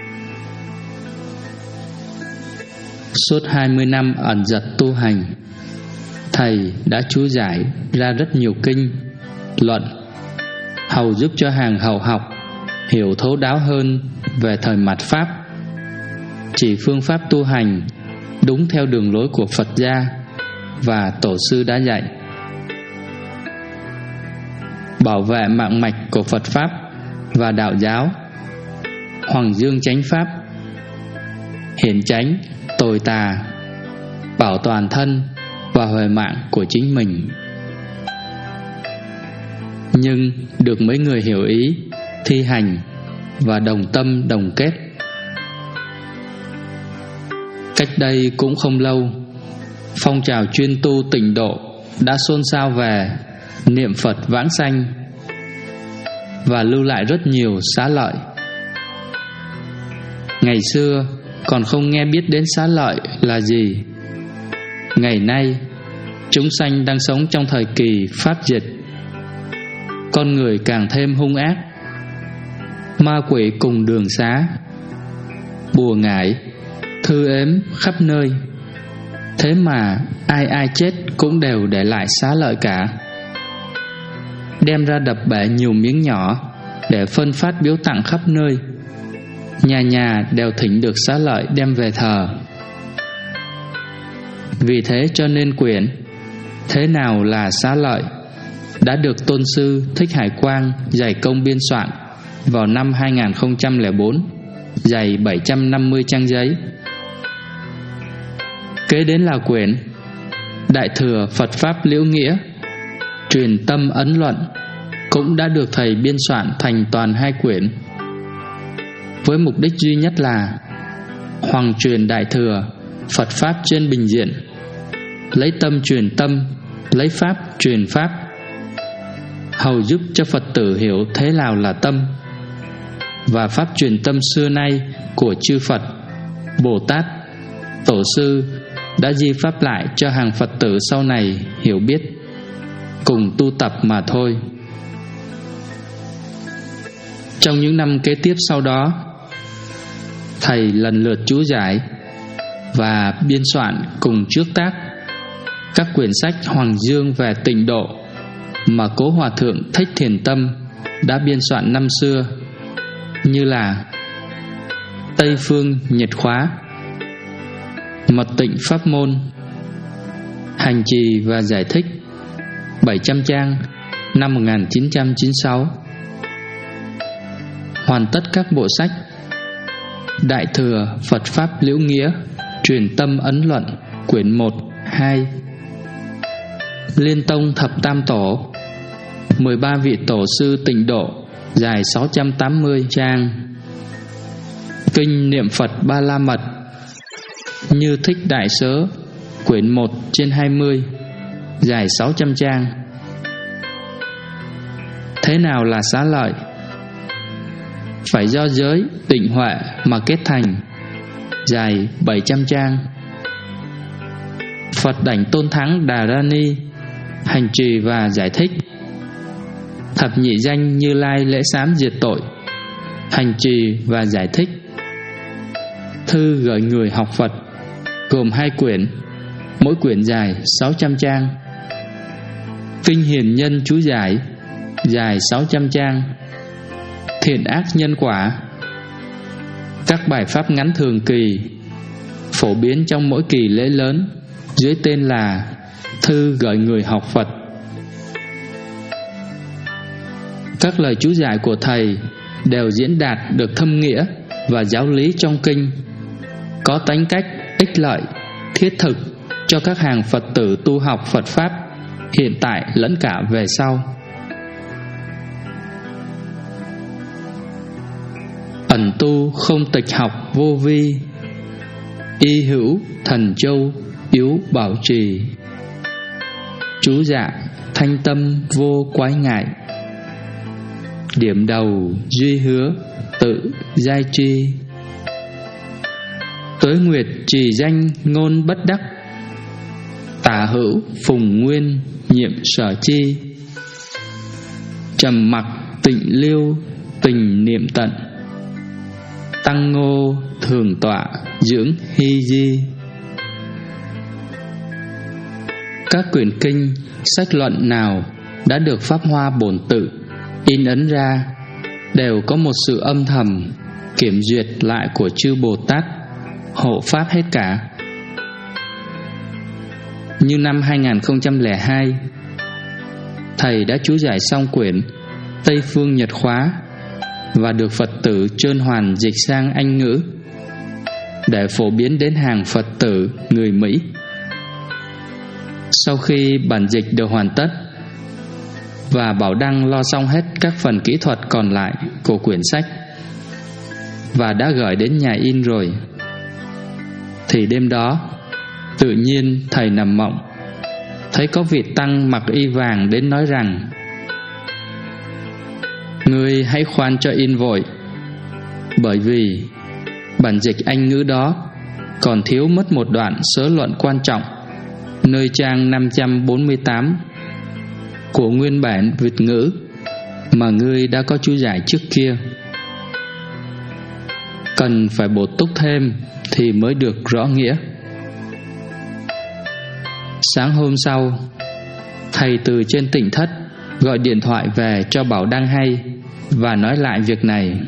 Suốt hai mươi năm ẩn dật tu hành, Thầy đã chú giải ra rất nhiều kinh, luận, hầu giúp cho hàng hầu học hiểu thấu đáo hơn về thời mạt Pháp, chỉ phương pháp tu hành đúng theo đường lối của Phật gia và Tổ sư đã dạy, bảo vệ mạng mạch của Phật Pháp và Đạo giáo, Hoàng dương chánh Pháp, hiển chánh, tồi tà, bảo toàn thân và huệ mạng của chính mình. Nhưng được mấy người hiểu ý, thi hành và đồng tâm đồng kết. Cách đây cũng không lâu, phong trào chuyên tu tịnh độ đã xôn xao về niệm Phật vãng sanh và lưu lại rất nhiều xá lợi. Ngày xưa còn không nghe biết đến xá lợi là gì. Ngày nay chúng sanh đang sống trong thời kỳ pháp dịch, con người càng thêm hung ác, ma quỷ cùng đường xá, bùa ngải, thư ếm khắp nơi. Thế mà ai ai chết cũng đều để lại xá lợi cả. đem ra đập bể nhiều miếng nhỏ để phân phát biếu tặng khắp nơi. Nhà nhà đều thỉnh được xá lợi đem về thờ. Vì thế cho nên quyển Thế nào là xá lợi đã được tôn sư Thích Hải Quang dày công biên soạn vào năm hai nghìn không trăm lẻ bốn, dày bảy trăm năm mươi trang giấy. Kế đến là quyển Đại thừa Phật Pháp Liễu Nghĩa, Truyền Tâm Ấn Luận, cũng đã được thầy biên soạn thành toàn hai quyển, với mục đích duy nhất là hoàng truyền Đại thừa Phật Pháp trên bình diện, lấy tâm truyền tâm, lấy pháp truyền pháp, hầu giúp cho Phật tử hiểu thế nào là tâm, và pháp truyền tâm xưa nay của chư Phật, Bồ Tát, Tổ sư đã di pháp lại cho hàng Phật tử sau này hiểu biết, cùng tu tập mà thôi. Trong những năm kế tiếp sau đó, thầy lần lượt chú giải và biên soạn cùng trước tác các quyển sách Hoàng Dương về tịnh độ mà Cố Hòa Thượng Thích Thiền Tâm đã biên soạn năm xưa, như là Tây Phương Nhiệt Khóa, Mật Tịnh Pháp Môn, Hành Trì và Giải Thích bảy trăm trang năm một nghìn chín trăm chín mươi sáu. Hoàn tất các bộ sách Đại thừa Phật Pháp Liễu Nghĩa, Truyền Tâm Ấn Luận quyển một, hai, Liên Tông Thập Tam Tổ, mười ba vị tổ sư tịnh độ dài sáu trăm tám mươi trang, Kinh Niệm Phật Ba La Mật, Như Thích Đại Sớ quyển một trên hai mươi, dài sáu trăm trang. Thế nào là xá lợi? Phải do giới tịnh huệ mà kết thành, dài bảy trăm trang. Phật Đảnh Tôn Thắng Đà Ra Ni, Hành Trì và Giải Thích, Thập Nhị Danh Như Lai Lễ Sám Diệt Tội, Hành Trì và Giải Thích, Thư Gửi Người Học Phật, gồm hai quyển, mỗi quyển dài sáu trăm trang. Kinh Hiền Nhân Chú Giải, dài sáu trăm trang. Thiện Ác Nhân Quả, các bài pháp ngắn thường kỳ, phổ biến trong mỗi kỳ lễ lớn, dưới tên là Thư Gửi Người Học Phật. Các lời chú giải của thầy đều diễn đạt được thâm nghĩa và giáo lý trong kinh, có tánh cách ích lợi, thiết thực cho các hàng Phật tử tu học Phật Pháp hiện tại lẫn cả về sau. Ẩn tu không tịch học vô vi, y hữu thần châu yếu bảo trì, chú dạ thanh tâm vô quái ngại, điểm đầu duy hứa tự giai tri, Tuế Nguyệt trì danh ngôn bất đắc, tả hữu phùng nguyên nhiệm sở chi, trầm mặc tịnh liêu tình niệm tận, tăng ngô thường tọa dưỡng hy di. Các quyển kinh, sách luận nào đã được Pháp Hoa Bổn Tự in ấn ra đều có một sự âm thầm kiểm duyệt lại của chư Bồ Tát hộ pháp hết cả. Như năm hai nghìn không trăm lẻ hai, thầy đã chú giải xong quyển Tây Phương Nhật Khóa và được Phật tử Trơn Hoàn dịch sang Anh ngữ để phổ biến đến hàng Phật tử người Mỹ. Sau khi bản dịch được hoàn tất và Bảo Đăng lo xong hết các phần kỹ thuật còn lại của quyển sách và đã gửi đến nhà in rồi, thì đêm đó tự nhiên thầy nằm mộng, thấy có vị tăng mặc y vàng đến nói rằng: "Ngươi hãy khoan cho in vội, bởi vì bản dịch Anh ngữ đó còn thiếu mất một đoạn sớ luận quan trọng nơi trang năm trăm bốn mươi tám của nguyên bản Việt ngữ mà ngươi đã có chú giải trước kia. Cần phải bổ túc thêm thì mới được rõ nghĩa." Sáng hôm sau, thầy từ trên tỉnh thất gọi điện thoại về cho Bảo Đăng hay và nói lại việc này.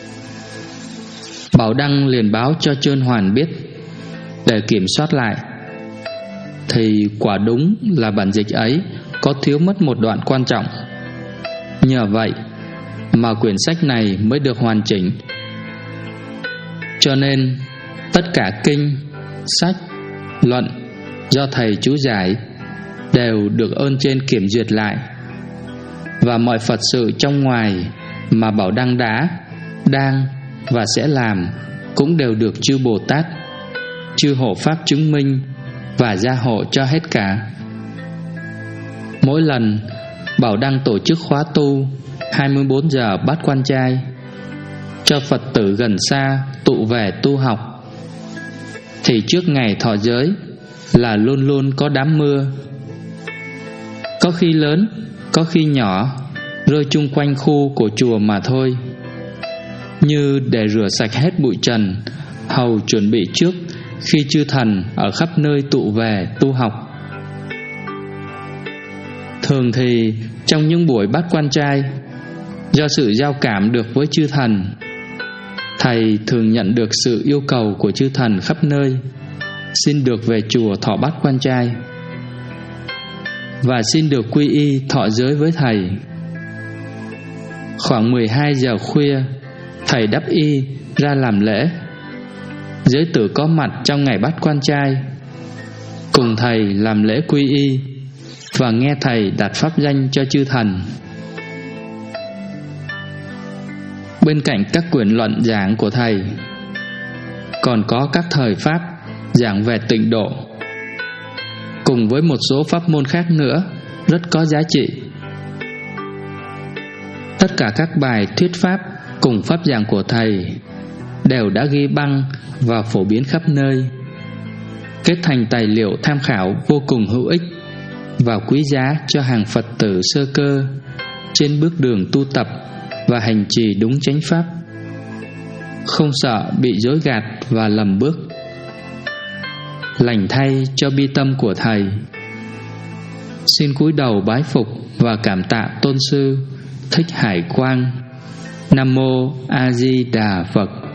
Bảo Đăng liền báo cho Trơn Hoàn biết để kiểm soát lại. Thì quả đúng là bản dịch ấy có thiếu mất một đoạn quan trọng. Nhờ vậy mà quyển sách này mới được hoàn chỉnh. Cho nên tất cả kinh, sách, luận do thầy chú giải đều được ơn trên kiểm duyệt lại. Và mọi Phật sự trong ngoài mà Bảo Đăng đã, đang và sẽ làm cũng đều được chư Bồ Tát, chư hộ Pháp chứng minh và gia hộ cho hết cả. Mỗi lần Bảo Đăng tổ chức khóa tu hai mươi bốn giờ Bát Quan Trai, cho Phật tử gần xa tụ về tu học, thì trước ngày thọ giới là luôn luôn có đám mưa. Có khi lớn, có khi nhỏ, rơi chung quanh khu của chùa mà thôi, như để rửa sạch hết bụi trần, hầu chuẩn bị trước khi chư thần ở khắp nơi tụ về tu học. Thường thì trong những buổi Bát Quan Trai, do sự giao cảm được với chư thần, thầy thường nhận được sự yêu cầu của chư thần khắp nơi xin được về chùa thọ Bát Quan Trai và xin được quy y thọ giới với thầy. Khoảng mười hai giờ khuya, thầy đắp y ra làm lễ. Giới tử có mặt trong ngày Bát Quan Trai cùng thầy làm lễ quy y và nghe thầy đặt pháp danh cho chư thần. Bên cạnh các quyển luận giảng của thầy, còn có các thời pháp giảng về tịnh độ, cùng với một số pháp môn khác nữa rất có giá trị. Tất cả các bài thuyết pháp cùng pháp giảng của thầy đều đã ghi băng và phổ biến khắp nơi, kết thành tài liệu tham khảo vô cùng hữu ích và quý giá cho hàng Phật tử sơ cơ trên bước đường tu tập và hành trì đúng chánh pháp, không sợ bị dối gạt và lầm bước. Lành thay cho bi tâm của thầy, xin cúi đầu bái phục và cảm tạ Tôn sư Thích Hải Quang. Nam mô A Di Đà Phật.